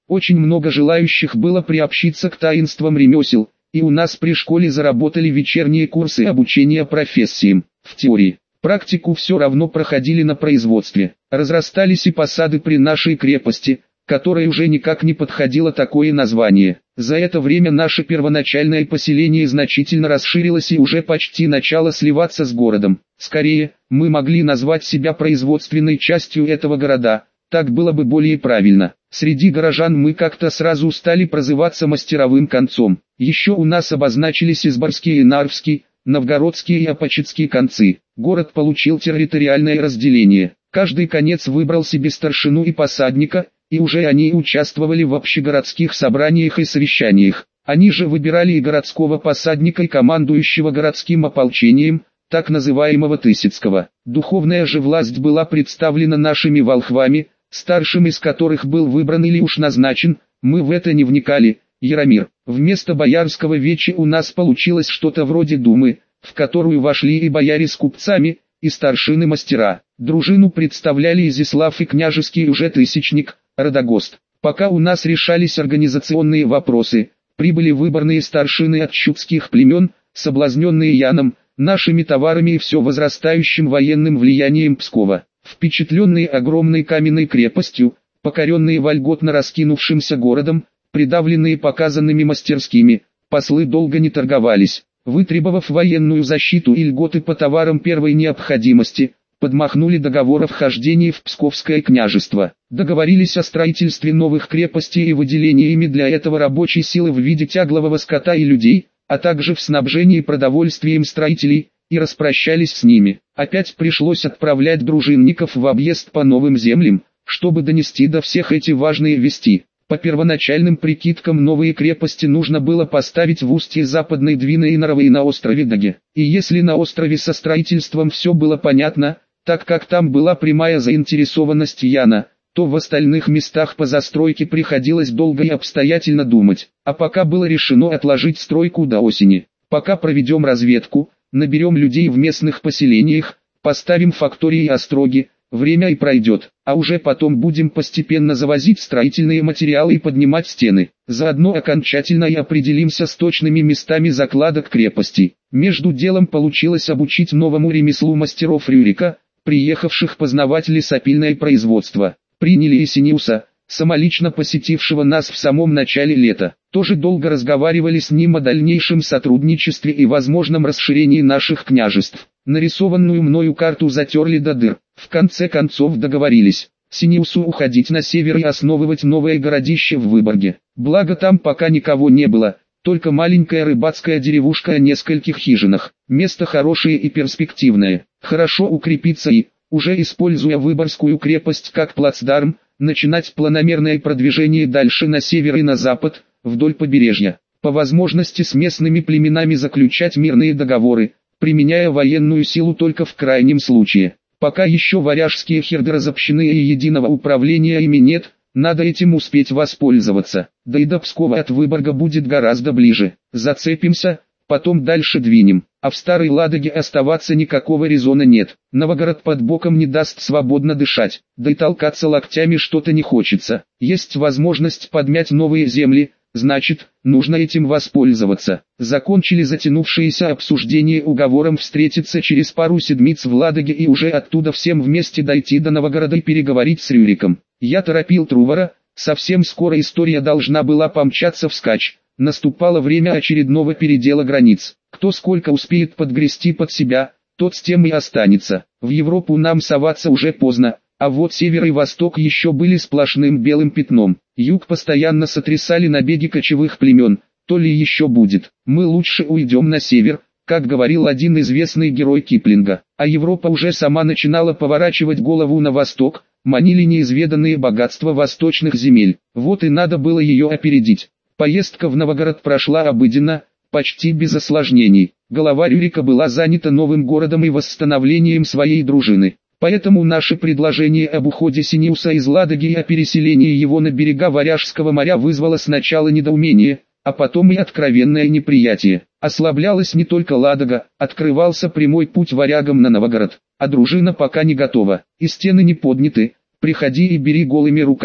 Очень много желающих было приобщиться к таинствам ремесел, и у нас при школе заработали вечерние курсы обучения профессиям. В теории, практику все равно проходили на производстве. Разрастались и посады при нашей крепости, которой уже никак не подходило такое название. За это время наше первоначальное поселение значительно расширилось и уже почти начало сливаться с городом. Скорее, мы могли назвать себя производственной частью этого города, так было бы более правильно. Среди горожан мы как-то сразу стали прозываться мастеровым концом. Еще у нас обозначились Изборский и Нарвский, Новгородские и Опочицкие концы. Город получил территориальное разделение. Каждый конец выбрал себе старшину и посадника, и уже они участвовали в общегородских собраниях и совещаниях. Они же выбирали и городского посадника, и командующего городским ополчением, так называемого Тысяцкого. Духовная же власть была представлена нашими волхвами, старшим из которых был выбран или уж назначен, мы в это не вникали, Яромир. Вместо боярского веча у нас получилось что-то вроде думы, в которую вошли и бояре с купцами, и старшины-мастера. Дружину представляли Изяслав и княжеский уже тысячник, Радогост. Пока у нас решались организационные вопросы, прибыли выборные старшины от чудских племен, соблазненные Яном, нашими товарами и все возрастающим военным влиянием Пскова. Впечатленные огромной каменной крепостью, покоренные вольготно раскинувшимся городом, придавленные показанными мастерскими, послы долго не торговались. Вытребовав военную защиту и льготы по товарам первой необходимости, подмахнули договор о вхождении в Псковское княжество. Договорились о строительстве новых крепостей и выделении ими для этого рабочей силы в виде тяглового скота и людей, а также в снабжении продовольствием строителей, и распрощались с ними. Опять пришлось отправлять дружинников в объезд по новым землям, чтобы донести до всех эти важные вести. По первоначальным прикидкам новые крепости нужно было поставить в устье Западной Двины и Нарвы и на острове Даге. И если на острове со строительством все было понятно, так как там была прямая заинтересованность Яна, то в остальных местах по застройке приходилось долго и обстоятельно думать. А пока было решено отложить стройку до осени. Пока проведем разведку, наберем людей в местных поселениях, поставим фактории и остроги, время и пройдет, а уже потом будем постепенно завозить строительные материалы и поднимать стены. Заодно окончательно и определимся с точными местами закладок крепостей. Между делом получилось обучить новому ремеслу мастеров Рюрика, приехавших познавать лесопильное производство. Приняли и Синиуса, самолично посетившего нас в самом начале лета. Тоже долго разговаривали с ним о дальнейшем сотрудничестве и возможном расширении наших княжеств. Нарисованную мною карту затерли до дыр. В конце концов договорились. Синиусу уходить на север и основывать новое городище в Выборге. Благо там пока никого не было, только маленькая рыбацкая деревушка о нескольких хижинах. Место хорошее и перспективное. Хорошо укрепиться и, уже используя Выборгскую крепость как плацдарм, начинать планомерное продвижение дальше на север и на запад, вдоль побережья. По возможности с местными племенами заключать мирные договоры, применяя военную силу только в крайнем случае. Пока еще варяжские херды разобщены и единого управления ими нет, надо этим успеть воспользоваться. Да и до Пскова от Выборга будет гораздо ближе. Зацепимся, потом дальше двинем. А в Старой Ладоге оставаться никакого резона нет. Новгород под боком не даст свободно дышать, да и толкаться локтями что-то не хочется. Есть возможность подмять новые земли, значит, нужно этим воспользоваться. Закончили затянувшееся обсуждение уговором встретиться через пару седмиц в Ладоге и уже оттуда всем вместе дойти до Новгорода и переговорить с Рюриком. Я торопил Трувора, совсем скоро история должна была помчаться вскачь. Наступало время очередного передела границ. Кто сколько успеет подгрести под себя, тот с тем и останется. В Европу нам соваться уже поздно, а вот север и восток еще были сплошным белым пятном. Юг постоянно сотрясали набеги кочевых племен, то ли еще будет. Мы лучше уйдем на север, как говорил один известный герой Киплинга. А Европа уже сама начинала поворачивать голову на восток, манили неизведанные богатства восточных земель. Вот и надо было ее опередить. Поездка в Новгород прошла обыденно, почти без осложнений. Голова Рюрика была занята новым городом и восстановлением своей дружины. Поэтому наше предложение об уходе Синиуса из Ладоги и о переселении его на берега Варяжского моря вызвало сначала недоумение, а потом и откровенное неприятие. Ослаблялась не только Ладога, открывался прямой путь варягам на Новгород, а дружина пока не готова, и стены не подняты, приходи и бери голыми руками.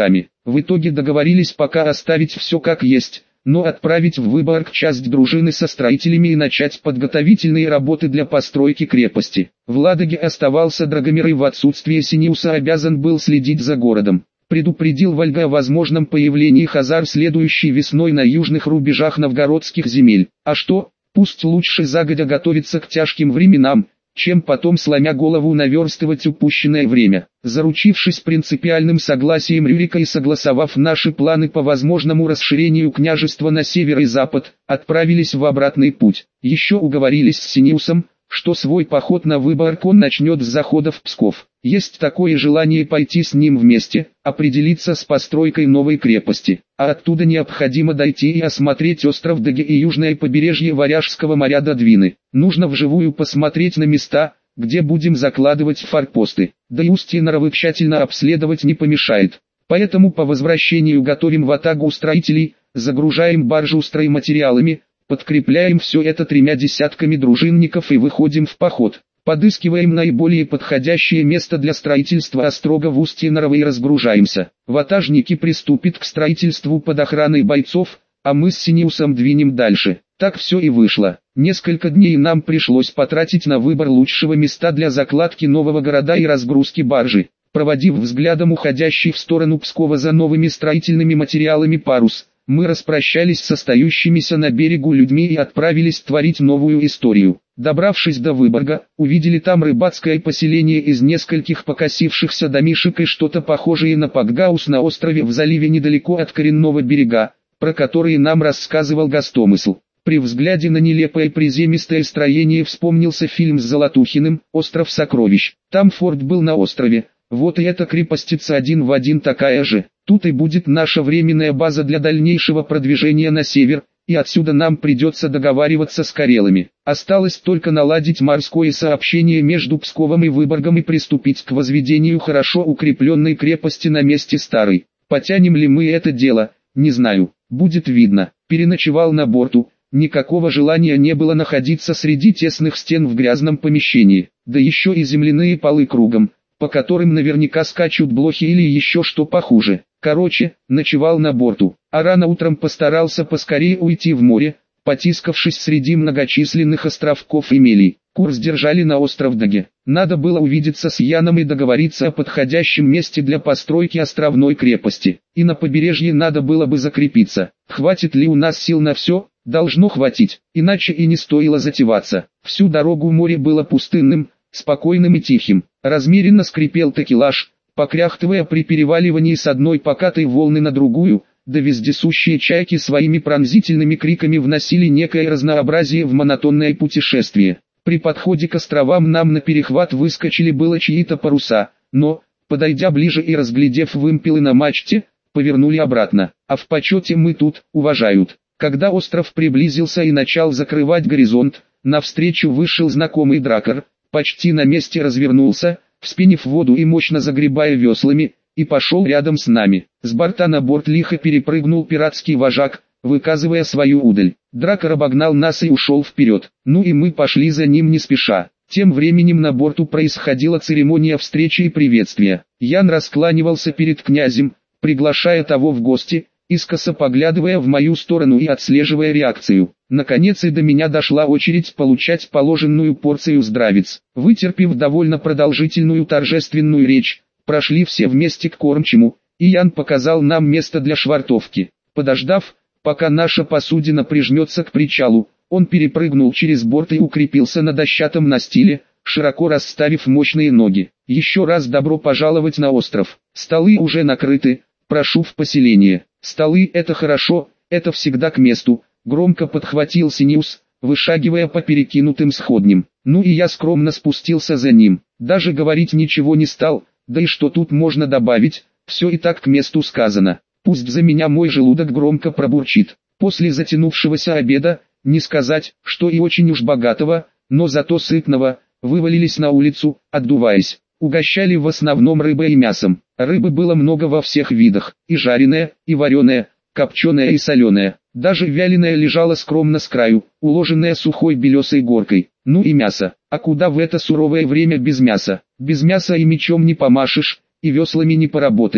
В итоге договорились пока оставить все как есть, но отправить в Выборг часть дружины со строителями и начать подготовительные работы для постройки крепости. В Ладоге оставался Драгомир и в отсутствие Синеуса обязан был следить за городом. Предупредил Вольга о возможном появлении хазар следующей весной на южных рубежах новгородских земель. А что, пусть лучше загодя готовиться к тяжким временам, чем потом сломя голову наверстывать упущенное время. Заручившись принципиальным согласием Рюрика и согласовав наши планы по возможному расширению княжества на север и запад, отправились в обратный путь. Еще уговорились с Синеусом, что свой поход на Выборг он начнет с захода в Псков. Есть такое желание пойти с ним вместе, определиться с постройкой новой крепости, а оттуда необходимо дойти и осмотреть остров Даги и южное побережье Варяжского моря до Двины. Нужно вживую посмотреть на места, где будем закладывать форпосты, да и устье Наровы тщательно обследовать не помешает. Поэтому по возвращению готовим ватагу строителей, загружаем баржу стройматериалами, подкрепляем все это тремя десятками дружинников и выходим в поход. Подыскиваем наиболее подходящее место для строительства острога в устье Наровы и разгружаемся. Ватажники приступят к строительству под охраной бойцов, а мы с Синеусом двинем дальше. Так все и вышло. Несколько дней нам пришлось потратить на выбор лучшего места для закладки нового города и разгрузки баржи. Проводив взглядом уходящий в сторону Пскова за новыми строительными материалами парус, мы распрощались с остающимися на берегу людьми и отправились творить новую историю. Добравшись до Выборга, увидели там рыбацкое поселение из нескольких покосившихся домишек и что-то похожее на пакгаус на острове в заливе недалеко от коренного берега, про который нам рассказывал Гостомысл. При взгляде на нелепое приземистое строение вспомнился фильм с Золотухиным «Остров сокровищ». Там форт был на острове, вот и эта крепостица один в один такая же. Тут и будет наша временная база для дальнейшего продвижения на север, и отсюда нам придется договариваться с карелами. Осталось только наладить морское сообщение между Псковом и Выборгом и приступить к возведению хорошо укрепленной крепости на месте старой. Потянем ли мы это дело, не знаю, будет видно. Переночевал на борту, никакого желания не было находиться среди тесных стен в грязном помещении, да еще и земляные полы кругом, по которым наверняка скачут блохи или еще что похуже. Короче, ночевал на борту, а рано утром постарался поскорее уйти в море, потискавшись среди многочисленных островков и мелей. Курс держали на остров Даги. Надо было увидеться с Яном и договориться о подходящем месте для постройки островной крепости. И на побережье надо было бы закрепиться. Хватит ли у нас сил на все? Должно хватить, иначе и не стоило затеваться. Всю дорогу море было пустынным, спокойным и тихим. Размеренно скрипел такелаж, покряхтывая при переваливании с одной покатой волны на другую, да вездесущие чайки своими пронзительными криками вносили некое разнообразие в монотонное путешествие. При подходе к островам нам на перехват выскочили было чьи-то паруса, но, подойдя ближе и разглядев вымпелы на мачте, повернули обратно. А в почете мы тут, уважают. Когда остров приблизился и начал закрывать горизонт, навстречу вышел знакомый дракар, почти на месте развернулся, вспенив воду и мощно загребая веслами, и пошел рядом с нами. С борта на борт лихо перепрыгнул пиратский вожак, выказывая свою удаль. Дракар обогнал нас и ушел вперед. Ну и мы пошли за ним не спеша. Тем временем на борту происходила церемония встречи и приветствия. Ян раскланивался перед князем, приглашая того в гости, искоса поглядывая в мою сторону и отслеживая реакцию. Наконец и до меня дошла очередь получать положенную порцию здравиц. Вытерпев довольно продолжительную торжественную речь, прошли все вместе к кормчему, и Ян показал нам место для швартовки. Подождав, пока наша посудина прижмется к причалу, он перепрыгнул через борт и укрепился на дощатом настиле, широко расставив мощные ноги. Еще раз добро пожаловать на остров. Столы уже накрыты, прошу в поселение. Столы — это хорошо, это всегда к месту, громко подхватил Синеус, вышагивая по перекинутым сходням. Ну и я скромно спустился за ним. Даже говорить ничего не стал, да и что тут можно добавить, все и так к месту сказано. Пусть за меня мой желудок громко пробурчит. После затянувшегося обеда, не сказать, что и очень уж богатого, но зато сытного, вывалились на улицу, отдуваясь. Угощали в основном рыбой и мясом. Рыбы было много во всех видах, и жареная, и вареная, копченая и соленая. Даже вяленая лежала скромно с краю, уложенная сухой белесой горкой. Ну и мясо. А куда в это суровое время без мяса? Без мяса и мечом не помашешь, и веслами не поработаешь.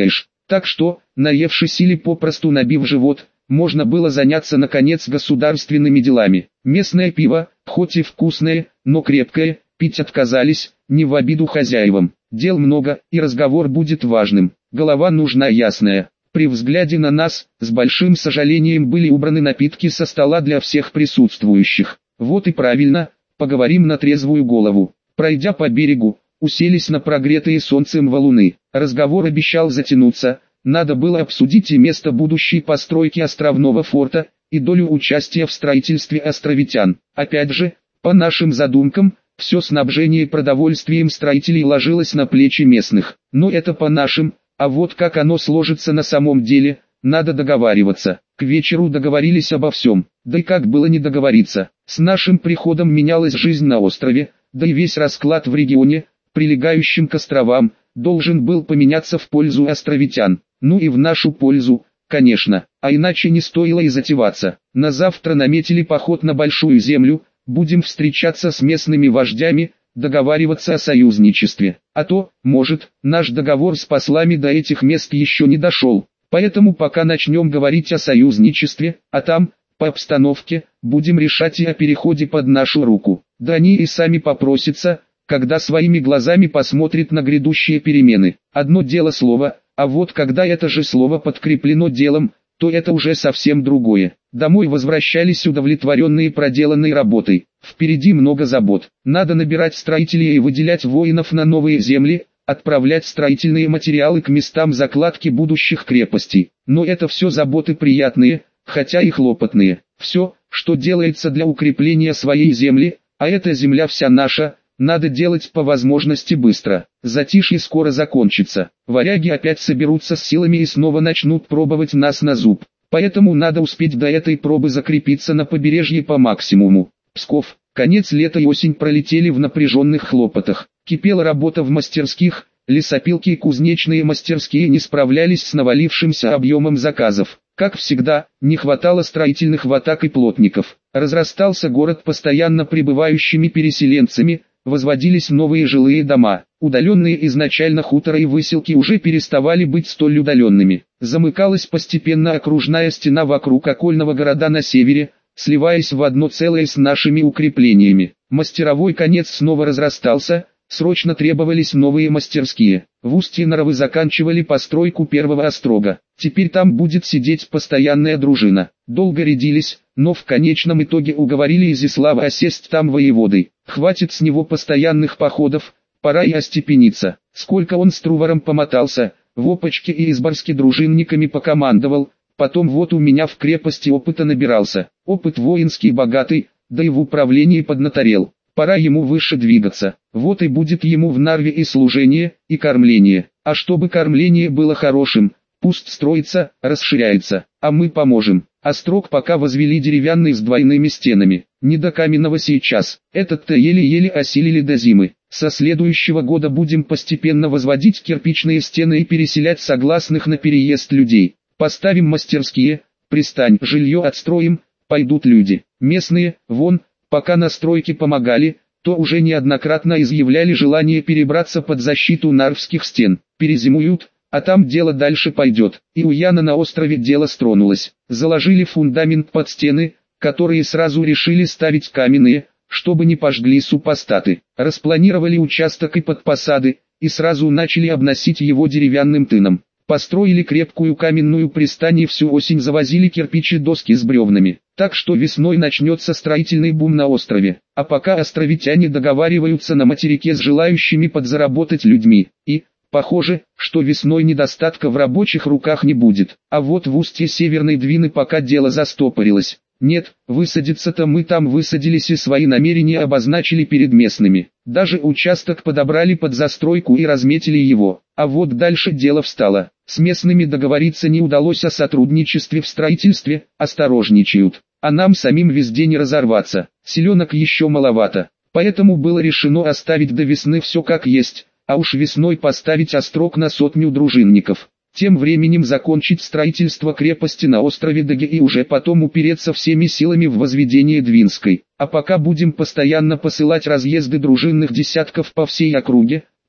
Так что, наевшись или попросту набив живот, можно было заняться наконец государственными делами. Местное пиво, хоть и вкусное, но крепкое, пить отказались, не в обиду хозяевам. Дел много, и разговор будет важным. Голова нужна ясная. При взгляде на нас, с большим сожалением были убраны напитки со стола для всех присутствующих. Вот и правильно, поговорим на трезвую голову. Пройдя по берегу, уселись на прогретые солнцем валуны. Разговор обещал затянуться, надо было обсудить и место будущей постройки островного форта, и долю участия в строительстве островитян. Опять же, по нашим задумкам, все снабжение продовольствием строителей ложилось на плечи местных. Но это по нашим, а вот как оно сложится на самом деле, надо договариваться. К вечеру договорились обо всем, да и как было не договориться. С нашим приходом менялась жизнь на острове, да и весь расклад в регионе, прилегающем к островам, должен был поменяться в пользу островитян. Ну и в нашу пользу, конечно, а иначе не стоило и затеваться. На завтра наметили поход на Большую Землю, будем встречаться с местными вождями, договариваться о союзничестве. А то, может, наш договор с послами до этих мест еще не дошел. Поэтому пока начнем говорить о союзничестве, а там, по обстановке, будем решать и о переходе под нашу руку. Да они и сами попросятся, когда своими глазами посмотрят на грядущие перемены. Одно дело слово, а вот когда это же слово подкреплено делом, то это уже совсем другое. Домой возвращались удовлетворенные проделанной работой. Впереди много забот. Надо набирать строителей и выделять воинов на новые земли, отправлять строительные материалы к местам закладки будущих крепостей. Но это все заботы приятные, хотя и хлопотные. Все, что делается для укрепления своей земли, а эта земля вся наша, надо делать по возможности быстро. Затишье скоро закончится. Варяги опять соберутся с силами и снова начнут пробовать нас на зуб. Поэтому надо успеть до этой пробы закрепиться на побережье по максимуму. Псков, конец лета и осень пролетели в напряженных хлопотах. Кипела работа в мастерских, лесопилки и кузнечные мастерские не справлялись с навалившимся объемом заказов. Как всегда, не хватало строительных ватаг и плотников. Разрастался город постоянно прибывающими переселенцами, возводились новые жилые дома. Удаленные изначально хуторы и выселки уже переставали быть столь удаленными. Замыкалась постепенно окружная стена вокруг окольного города на севере, сливаясь в одно целое с нашими укреплениями. Мастеровой конец снова разрастался, срочно требовались новые мастерские. В Устье Наровы заканчивали постройку первого острога. Теперь там будет сидеть постоянная дружина. Долго рядились, но в конечном итоге уговорили Изяслава осесть там воеводой. Хватит с него постоянных походов, пора и остепениться. Сколько он с Трувором помотался, в Опочке и Изборске дружинниками покомандовал, потом вот у меня в крепости опыта набирался. Опыт воинский богатый, да и в управлении поднаторел. Пора ему выше двигаться. Вот и будет ему в Нарве и служение, и кормление. А чтобы кормление было хорошим, пусть строится, расширяется, а мы поможем. Острог пока возвели деревянный с двойными стенами. Не до каменного сейчас. Этот-то еле-еле осилили до зимы. Со следующего года будем постепенно возводить кирпичные стены и переселять согласных на переезд людей. Поставим мастерские, пристань, жилье отстроим, пойдут люди. Местные, вон, пока на стройке помогали, то уже неоднократно изъявляли желание перебраться под защиту нарвских стен. Перезимуют, а там дело дальше пойдет. И у Яна на острове дело стронулось. Заложили фундамент под стены, которые сразу решили ставить каменные, чтобы не пожгли супостаты. Распланировали участок и под посады, и сразу начали обносить его деревянным тыном. Построили крепкую каменную пристань и всю осень завозили кирпичи доски с бревнами. Так что весной начнется строительный бум на острове. А пока островитяне договариваются на материке с желающими подзаработать людьми. И, похоже, что весной недостатка в рабочих руках не будет. А вот в устье Северной Двины пока дело застопорилось. Нет, высадиться-то мы там высадились и свои намерения обозначили перед местными. Даже участок подобрали под застройку и разметили его. А вот дальше дело встало. С местными договориться не удалось о сотрудничестве в строительстве, осторожничают. А нам самим везде не разорваться, селенок еще маловато. Поэтому было решено оставить до весны все как есть, а уж весной поставить острог на сотню дружинников. Тем временем закончить строительство крепости на острове Даге и уже потом упереться всеми силами в возведение Двинской. А пока будем постоянно посылать разъезды дружинных десятков по всей округе,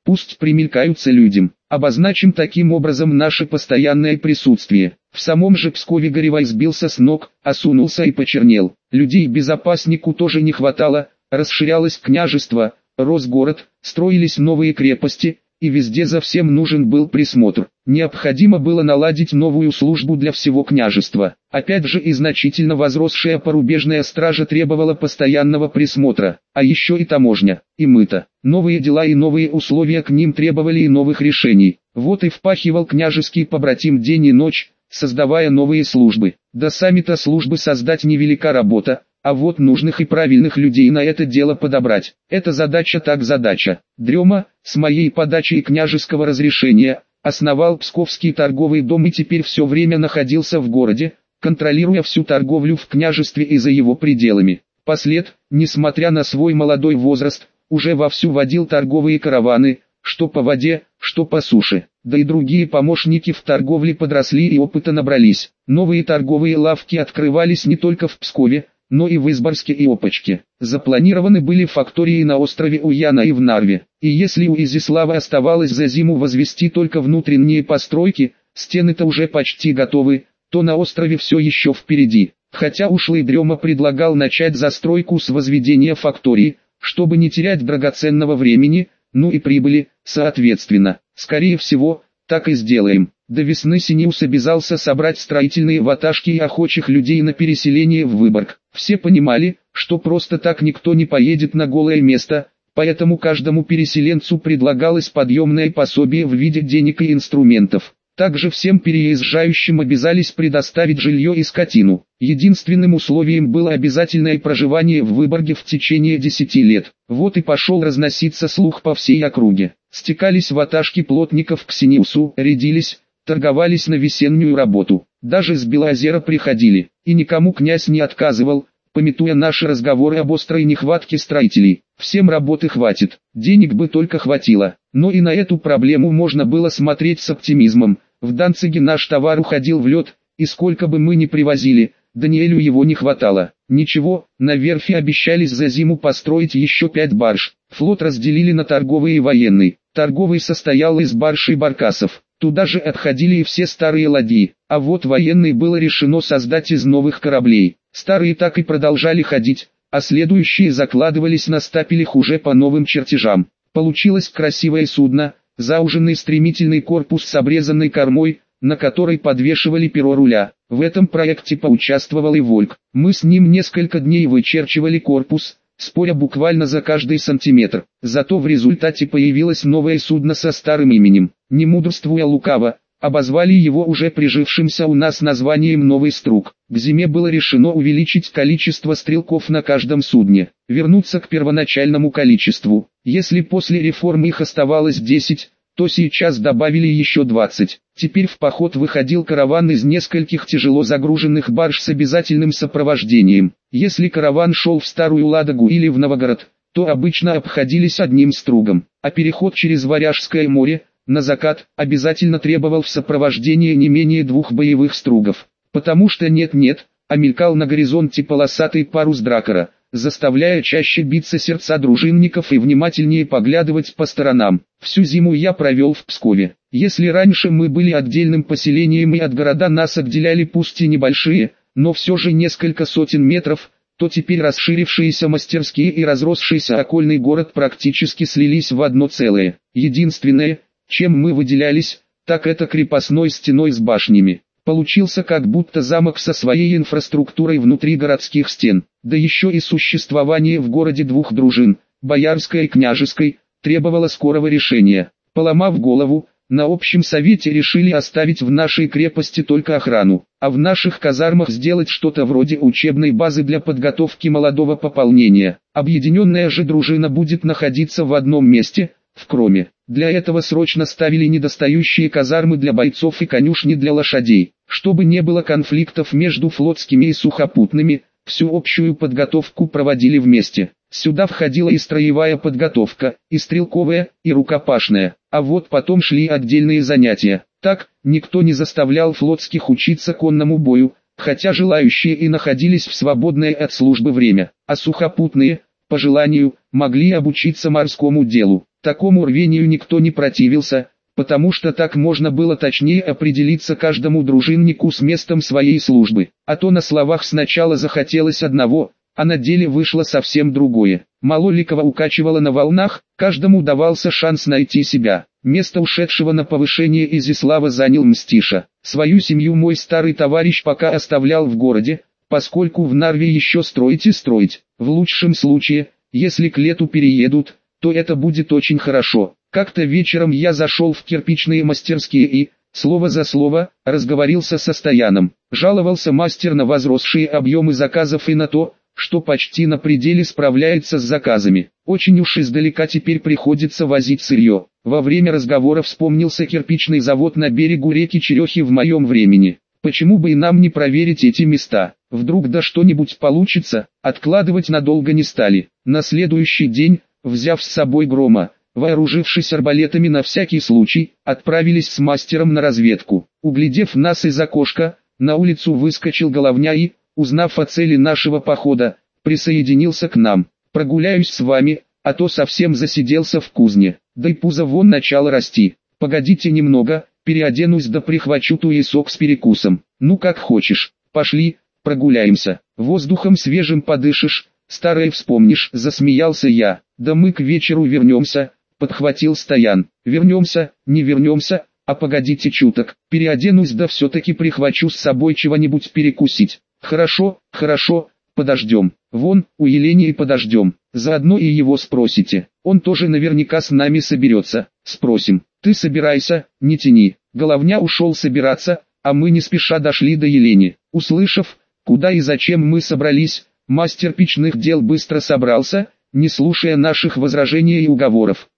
пусть примелькаются людям. Обозначим таким образом наше постоянное присутствие. В самом же Пскове Горевой сбился с ног, осунулся и почернел. Людей безопаснику тоже не хватало, расширялось княжество, рос город, строились новые крепости, и везде за всем нужен был присмотр. Необходимо было наладить новую службу для всего княжества. Опять же и значительно возросшая порубежная стража требовала постоянного присмотра, а еще и таможня, и мыто. Новые дела и новые условия к ним требовали и новых решений. Вот и впахивал княжеский побратим день и ночь, создавая новые службы. Да сами-то службы создать невелика работа, а вот нужных и правильных людей на это дело подобрать. Это задача так задача. Дрема, с моей подачей княжеского разрешения, основал Псковский торговый дом и теперь все время находился в городе, контролируя всю торговлю в княжестве и за его пределами. Послед, несмотря на свой молодой возраст, уже вовсю водил торговые караваны, что по воде, что по суше. Да и другие помощники в торговле подросли и опыта набрались. Новые торговые лавки открывались не только в Пскове, но и в Изборске и Опочке. Запланированы были фактории на острове Уяна и в Нарве. И если у Изяслава оставалось за зиму возвести только внутренние постройки, стены-то уже почти готовы, то на острове все еще впереди. Хотя ушлый Дрема предлагал начать застройку с возведения фактории, чтобы не терять драгоценного времени, ну и прибыли, соответственно. Скорее всего, так и сделаем. До весны Синеус обязался собрать строительные ваташки и охочих людей на переселение в Выборг. Все понимали, что просто так никто не поедет на голое место, поэтому каждому переселенцу предлагалось подъемное пособие в виде денег и инструментов. Также всем переезжающим обязались предоставить жилье и скотину. Единственным условием было обязательное проживание в Выборге в течение десяти лет. Вот и пошел разноситься слух по всей округе. Стекались ваташки плотников к Синеусу, рядились, торговались на весеннюю работу. Даже с Белоозера приходили, и никому князь не отказывал, памятуя наши разговоры об острой нехватке строителей. Всем работы хватит, денег бы только хватило. Но и на эту проблему можно было смотреть с оптимизмом. В Данциге наш товар уходил в лед, и сколько бы мы ни привозили, Даниэлю его не хватало. Ничего, на верфи обещались за зиму построить еще пять барж. Флот разделили на торговый и военный. Торговый состоял из барж и баркасов. Туда же отходили и все старые ладьи. А вот военный было решено создать из новых кораблей. Старые так и продолжали ходить, а следующие закладывались на стапелях уже по новым чертежам. Получилось красивое судно, зауженный стремительный корпус с обрезанной кормой, на которой подвешивали перо руля. В этом проекте поучаствовал и Вольк. Мы с ним несколько дней вычерчивали корпус, споря буквально за каждый сантиметр. Зато в результате появилось новое судно со старым именем. Не мудрствуя лукаво, обозвали его уже прижившимся у нас названием «Новый Струк». К зиме было решено увеличить количество стрелков на каждом судне, вернуться к первоначальному количеству. Если после реформы их оставалось десять, то сейчас добавили еще двадцать. Теперь в поход выходил караван из нескольких тяжело загруженных барж с обязательным сопровождением. Если караван шел в Старую Ладогу или в Новгород, то обычно обходились одним стругом, а переход через Варяжское море, на закат, обязательно требовал в сопровождении не менее двух боевых стругов. Потому что нет-нет, а мелькал на горизонте полосатый парус дракара, заставляя чаще биться сердца дружинников и внимательнее поглядывать по сторонам. Всю зиму я провел в Пскове. Если раньше мы были отдельным поселением и от города нас отделяли пусть и небольшие, но все же несколько сотен метров, то теперь расширившиеся мастерские и разросшийся окольный город практически слились в одно целое. Единственное, чем мы выделялись, так это крепостной стеной с башнями. Получился как будто замок со своей инфраструктурой внутри городских стен. Да еще и существование в городе двух дружин, боярской и княжеской, требовало скорого решения. Поломав голову, на общем совете решили оставить в нашей крепости только охрану, а в наших казармах сделать что-то вроде учебной базы для подготовки молодого пополнения. Объединенная же дружина будет находиться в одном месте, в Кроме. Для этого срочно ставили недостающие казармы для бойцов и конюшни для лошадей. Чтобы не было конфликтов между флотскими и сухопутными, всю общую подготовку проводили вместе. Сюда входила и строевая подготовка, и стрелковая, и рукопашная, а вот потом шли отдельные занятия. Так, никто не заставлял флотских учиться конному бою, хотя желающие и находились в свободное от службы время, а сухопутные, по желанию, могли обучиться морскому делу. Такому рвению никто не противился, потому что так можно было точнее определиться каждому дружиннику с местом своей службы. А то на словах сначала захотелось одного, а на деле вышло совсем другое. Малоликова укачивало на волнах, каждому давался шанс найти себя. Место ушедшего на повышение Изяслава занял Мстиша. Свою семью мой старый товарищ пока оставлял в городе, поскольку в Нарве еще строить и строить. В лучшем случае, если к лету переедут, то это будет очень хорошо. Как-то вечером я зашел в кирпичные мастерские и, слово за слово, разговорился со Стояном. Жаловался мастер на возросшие объемы заказов и на то, что почти на пределе справляется с заказами. Очень уж издалека теперь приходится возить сырье. Во время разговора вспомнился кирпичный завод на берегу реки Черехи в моем времени. Почему бы и нам не проверить эти места? Вдруг да что-нибудь получится, откладывать надолго не стали. На следующий день, взяв с собой Грома, вооружившись арбалетами на всякий случай, отправились с мастером на разведку. Углядев нас из окошка, на улицу выскочил Головня и, узнав о цели нашего похода, присоединился к нам. «Прогуляюсь с вами, а то совсем засиделся в кузне, да и пузо вон начало расти. Погодите немного, переоденусь да прихвачу туесок с перекусом. Ну как хочешь, пошли, прогуляемся, воздухом свежим подышишь, старое вспомнишь», — засмеялся я. «Да мы к вечеру вернемся», — подхватил Стоян. «Вернемся, не вернемся, а погодите чуток, переоденусь да все-таки прихвачу с собой чего-нибудь перекусить». «Хорошо, хорошо, подождем. Вон, у Елении подождем. Заодно и его спросите. Он тоже наверняка с нами соберется». «Спросим. Ты собирайся, не тяни». Головня ушел собираться, а мы не спеша дошли до Елени. Услышав, куда и зачем мы собрались, мастер печных дел быстро собрался, не слушая наших возражений и уговоров.